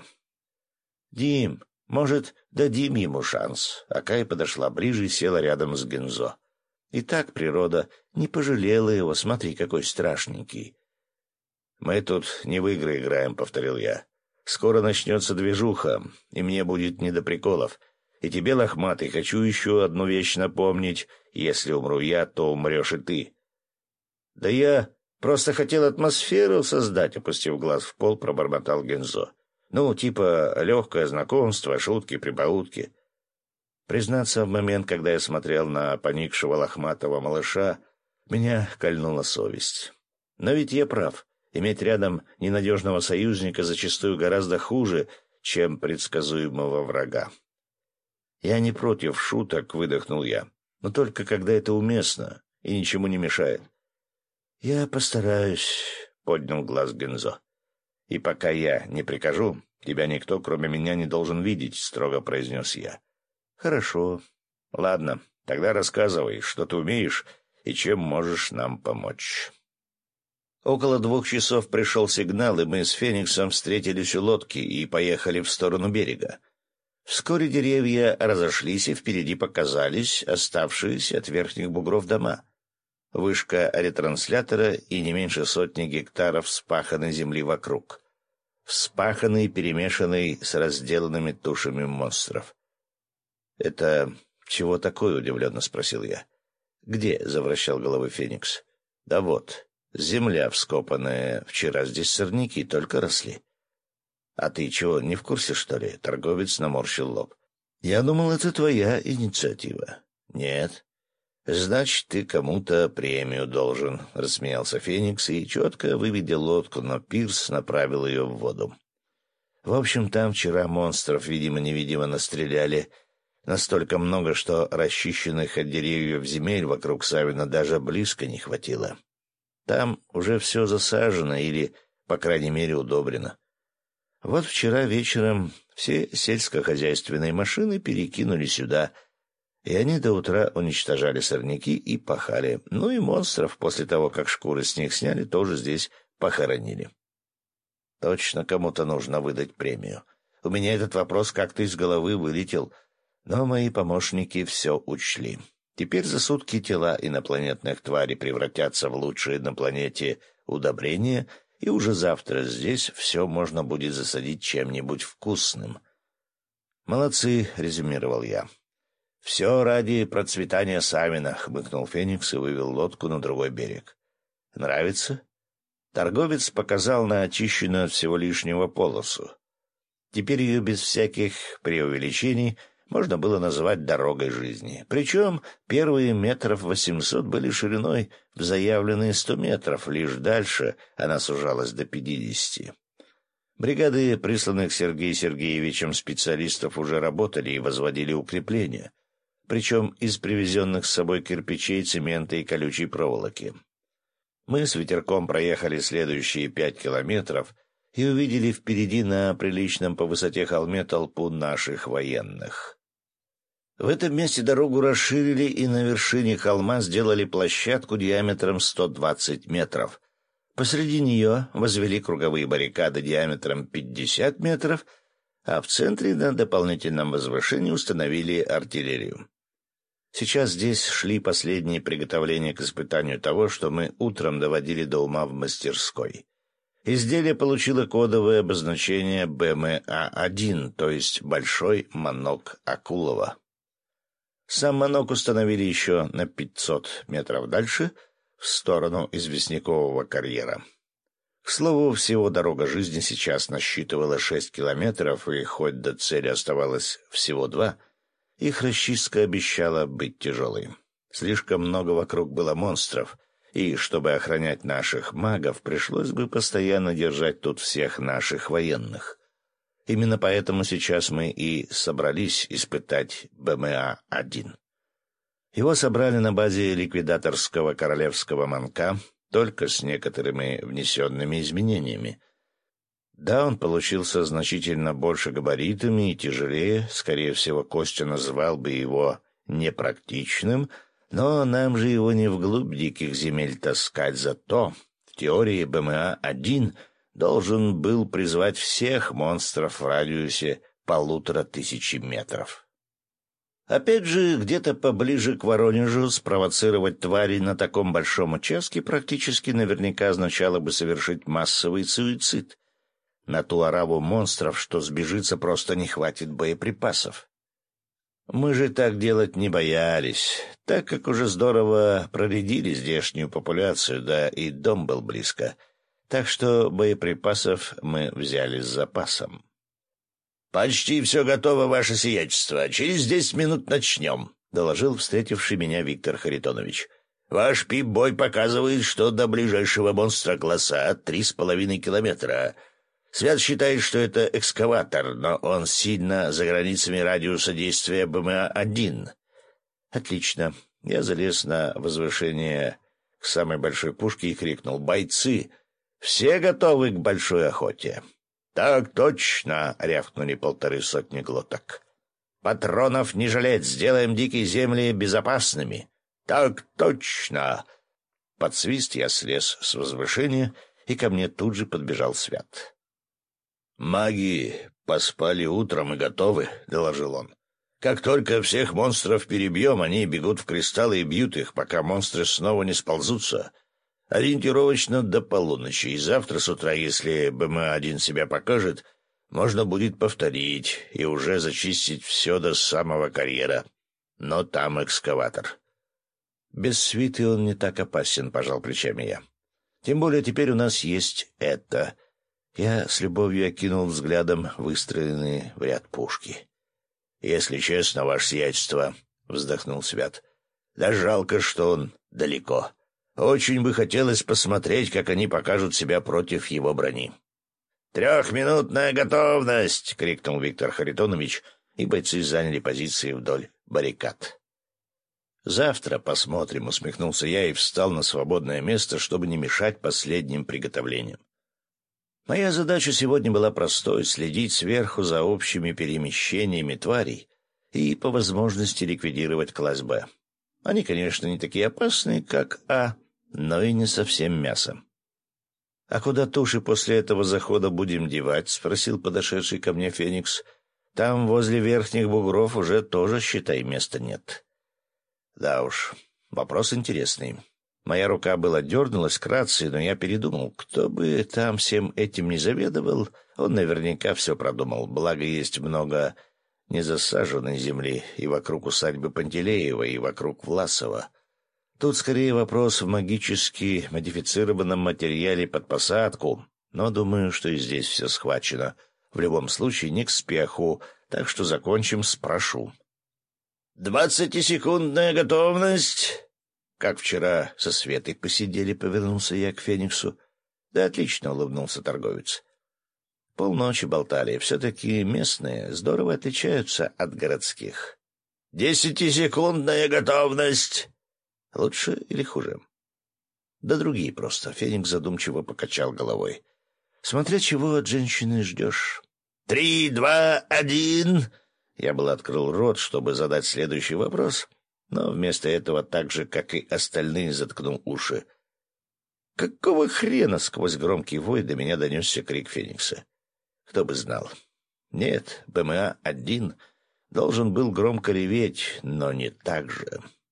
«Дим, может, дадим ему шанс?» Акай подошла ближе и села рядом с Гинзо. И так природа не пожалела его, смотри, какой страшненький. «Мы тут не в игры играем», — повторил я. «Скоро начнется движуха, и мне будет не до приколов. И тебе, лохматый, хочу еще одну вещь напомнить. Если умру я, то умрешь и ты». «Да я просто хотел атмосферу создать», — опустив глаз в пол, пробормотал Гинзо. «Ну, типа легкое знакомство, шутки, прибаутки». Признаться, в момент, когда я смотрел на поникшего лохматого малыша, меня кольнула совесть. Но ведь я прав. Иметь рядом ненадежного союзника зачастую гораздо хуже, чем предсказуемого врага. «Я не против шуток», — выдохнул я, — «но только когда это уместно и ничему не мешает». «Я постараюсь», — поднял глаз Гинзо. «И пока я не прикажу, тебя никто, кроме меня, не должен видеть», — строго произнес я. «Хорошо. Ладно, тогда рассказывай, что ты умеешь и чем можешь нам помочь». Около двух часов пришел сигнал, и мы с Фениксом встретились у лодки и поехали в сторону берега. Вскоре деревья разошлись, и впереди показались оставшиеся от верхних бугров дома. Вышка ретранслятора и не меньше сотни гектаров вспаханной земли вокруг. Вспаханной и перемешанной с разделанными тушами монстров. «Это чего такое?» — удивленно спросил я. «Где?» — завращал головой Феникс. «Да вот, земля вскопанная. Вчера здесь сорняки только росли». «А ты чего, не в курсе, что ли?» — торговец наморщил лоб. «Я думал, это твоя инициатива». «Нет». «Значит, ты кому-то премию должен», — рассмеялся Феникс и, четко выведя лодку на пирс, направил ее в воду. «В общем, там вчера монстров, видимо-невидимо, настреляли. Настолько много, что расчищенных от деревьев земель вокруг Савина даже близко не хватило. Там уже все засажено или, по крайней мере, удобрено. Вот вчера вечером все сельскохозяйственные машины перекинули сюда, и они до утра уничтожали сорняки и пахали. Ну и монстров после того, как шкуры с них сняли, тоже здесь похоронили. Точно кому-то нужно выдать премию. У меня этот вопрос как-то из головы вылетел, но мои помощники все учли. Теперь за сутки тела инопланетных тварей превратятся в лучшие на планете удобрения, и уже завтра здесь все можно будет засадить чем-нибудь вкусным. «Молодцы», — резюмировал я. «Все ради процветания Савина», — хмыкнул Феникс и вывел лодку на другой берег. «Нравится?» Торговец показал на очищенную от всего лишнего полосу. Теперь ее без всяких преувеличений можно было назвать дорогой жизни. Причем первые метров восемьсот были шириной в заявленные сто метров, лишь дальше она сужалась до пятидесяти. Бригады, присланных Сергеем Сергеевичем специалистов, уже работали и возводили укрепления, причем из привезенных с собой кирпичей, цемента и колючей проволоки. Мы с ветерком проехали следующие пять километров и увидели впереди на приличном по высоте холме толпу наших военных. В этом месте дорогу расширили и на вершине холма сделали площадку диаметром сто двадцать метров. Посреди нее возвели круговые баррикады диаметром пятьдесят метров, а в центре на дополнительном возвышении установили артиллерию. Сейчас здесь шли последние приготовления к испытанию того, что мы утром доводили до ума в мастерской. Изделие получило кодовое обозначение бэ эм а один, то есть «Большой манок Акулова». Сам манок установили еще на пятьсот метров дальше, в сторону известнякового карьера. К слову, всего дорога жизни сейчас насчитывала шесть километров, и хоть до цели оставалось всего два, их расчистка обещала быть тяжелой. Слишком много вокруг было монстров, и, чтобы охранять наших магов, пришлось бы постоянно держать тут всех наших военных. Именно поэтому сейчас мы и собрались испытать бэ эм а один. Его собрали на базе ликвидаторского королевского манка, только с некоторыми внесенными изменениями. Да, он получился значительно больше габаритами и тяжелее, скорее всего, Костя назвал бы его непрактичным, но нам же его не вглубь диких земель таскать, зато в теории бэ эм а один должен был призвать всех монстров в радиусе полутора тысячи метров. Опять же, где-то поближе к Воронежу спровоцировать тварей на таком большом участке практически наверняка означало бы совершить массовый суицид. На ту ораву монстров, что сбежится, просто не хватит боеприпасов. Мы же так делать не боялись, так как уже здорово проредили здешнюю популяцию, да и дом был близко. Так что боеприпасов мы взяли с запасом. «Почти все готово, ваше сиятельство. Через десять минут начнем», — доложил встретивший меня Виктор Харитонович. «Ваш пип-бой показывает, что до ближайшего монстра класса три с половиной километра. Свят считает, что это экскаватор, но он сильно за границами радиуса действия бэ эм а один». «Отлично». Я залез на возвышение к самой большой пушке и крикнул: «Бойцы, все готовы к большой охоте?» «Так точно!» — рявкнули полторы сотни глоток. «Патронов не жалеть, сделаем дикие земли безопасными!» «Так точно!» Под свист я слез с возвышения, и ко мне тут же подбежал Свят. «Маги поспали утром и готовы», — доложил он. «Как только всех монстров перебьем, они бегут в кристаллы и бьют их, пока монстры снова не сползутся. Ориентировочно до полуночи, и завтра с утра, если бэ эм а один себя покажет, можно будет повторить и уже зачистить все до самого карьера. Но там экскаватор». «Без свиты он не так опасен», — пожал плечами я. «Тем более теперь у нас есть это». Я с любовью окинул взглядом выстроенные в ряд пушки. «Если честно, ваше сиятельство», — вздохнул Свят, Да жалко, что он далеко. Очень бы хотелось посмотреть, как они покажут себя против его брони. «Трехминутная готовность!» — крикнул Виктор Харитонович, и бойцы заняли позиции вдоль баррикад. «Завтра посмотрим», — усмехнулся я и встал на свободное место, чтобы не мешать последним приготовлениям. Моя задача сегодня была простой — следить сверху за общими перемещениями тварей и, по возможности, ликвидировать класс «Б». Они, конечно, не такие опасные, как «А», но и не совсем мясо. — А куда туши после этого захода будем девать? — спросил подошедший ко мне Феникс. — Там, возле верхних бугров, уже тоже, считай, места нет. Да уж, вопрос интересный. Моя рука была дернулась к рации, но я передумал. Кто бы там всем этим не заведовал, он наверняка все продумал. Благо, есть много незасаженной земли и вокруг усадьбы Пантелеева, и вокруг Власова. Тут скорее вопрос в магически модифицированном материале под посадку, но думаю, что и здесь все схвачено. В любом случае, не к спеху, так что закончим с «прошу». «Двадцатисекундная готовность!» «Как вчера со Светой посидели», — повернулся я к Фениксу. «Да отлично», — улыбнулся торговец. Полночи болтали. Все-таки местные здорово отличаются от городских. «Десятисекундная готовность!» Лучше или хуже? Да другие просто. Феникс задумчиво покачал головой. Смотря чего от женщины ждешь. «Три, два, один!» Я был открыл рот, чтобы задать следующий вопрос, но вместо этого, так же, как и остальные, заткнул уши. Какого хрена сквозь громкий вой до меня донесся крик Феникса? Кто бы знал. Нет, БМА-один должен был громко реветь, но не так же.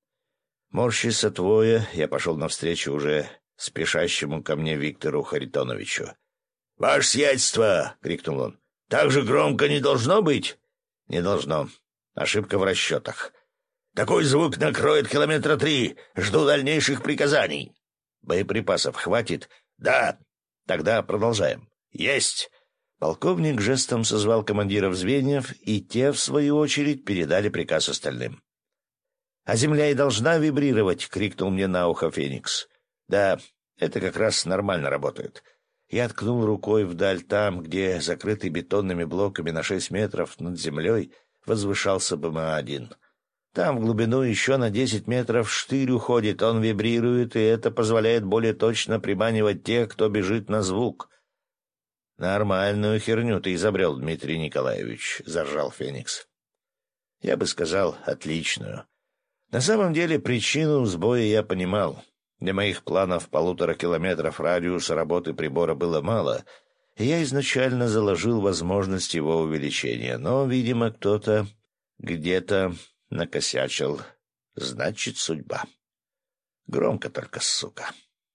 Морщась от воя, я пошел навстречу уже спешащему ко мне Виктору Харитоновичу. — Ваше сиятельство! — крикнул он. — Так же громко не должно быть? — Не должно. Ошибка в расчетах. — Такой звук накроет километра три. Жду дальнейших приказаний. — Боеприпасов хватит? — Да. — Тогда продолжаем. — Есть. Полковник жестом созвал командиров звеньев, и те, в свою очередь, передали приказ остальным. «А земля и должна вибрировать!» — крикнул мне на ухо Феникс. «Да, это как раз нормально работает». Я ткнул рукой вдаль там, где, закрытый бетонными блоками на шесть метров над землей, возвышался БМА-один. Там в глубину еще на десять метров штырь уходит, он вибрирует, и это позволяет более точно приманивать тех, кто бежит на звук. «Нормальную херню ты изобрел, Дмитрий Николаевич», — заржал Феникс. «Я бы сказал, отличную». На самом деле причину сбоя я понимал. Для моих планов полутора километров радиуса работы прибора было мало, и я изначально заложил возможность его увеличения. Но, видимо, кто-то где-то накосячил. Значит, судьба. Громко только, сука.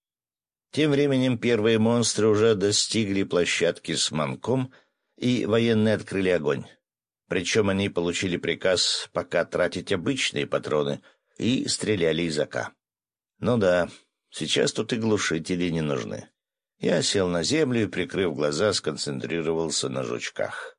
Тем временем первые монстры уже достигли площадки с манком, и военные открыли огонь. Причем они получили приказ пока тратить обычные патроны и стреляли из АК. Ну да, сейчас тут и глушители не нужны. Я сел на землю и, прикрыв глаза, сконцентрировался на жучках.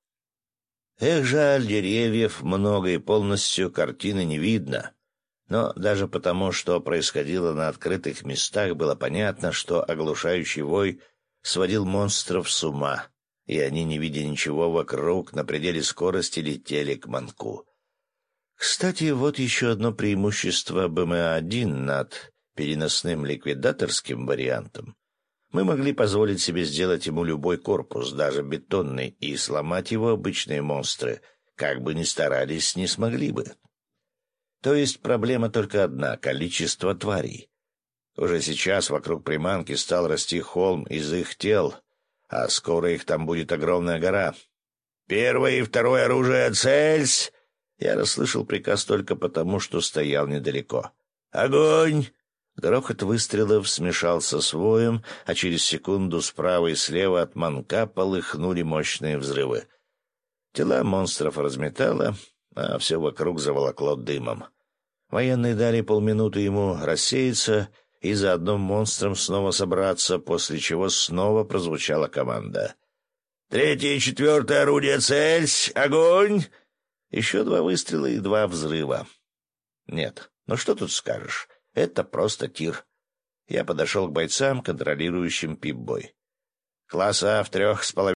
Эх, жаль, деревьев много и полностью картины не видно. Но даже потому, что происходило на открытых местах, было понятно, что оглушающий вой сводил монстров с ума, и они, не видя ничего вокруг, на пределе скорости летели к манку. Кстати, вот еще одно преимущество БМА-один над переносным ликвидаторским вариантом. Мы могли позволить себе сделать ему любой корпус, даже бетонный, и сломать его обычные монстры, как бы ни старались, не смогли бы. То есть проблема только одна — количество тварей. Уже сейчас вокруг приманки стал расти холм из их тел, а скоро их там будет огромная гора. «Первое и второе оружие, цельсь!» Я расслышал приказ только потому, что стоял недалеко. «Огонь!» Грохот выстрелов смешался с воем, а через секунду справа и слева от манка полыхнули мощные взрывы. Тела монстров разметало, а все вокруг заволокло дымом. Военные дали полминуты ему рассеяться и заодно монстрам снова собраться, после чего снова прозвучала команда. «Третье и четвертое орудие, цельсь! Огонь!» Еще два выстрела и два взрыва. Нет, Но что тут скажешь? Это просто тир. Я подошел к бойцам, контролирующим пип-бой. Класс А в трех с половиной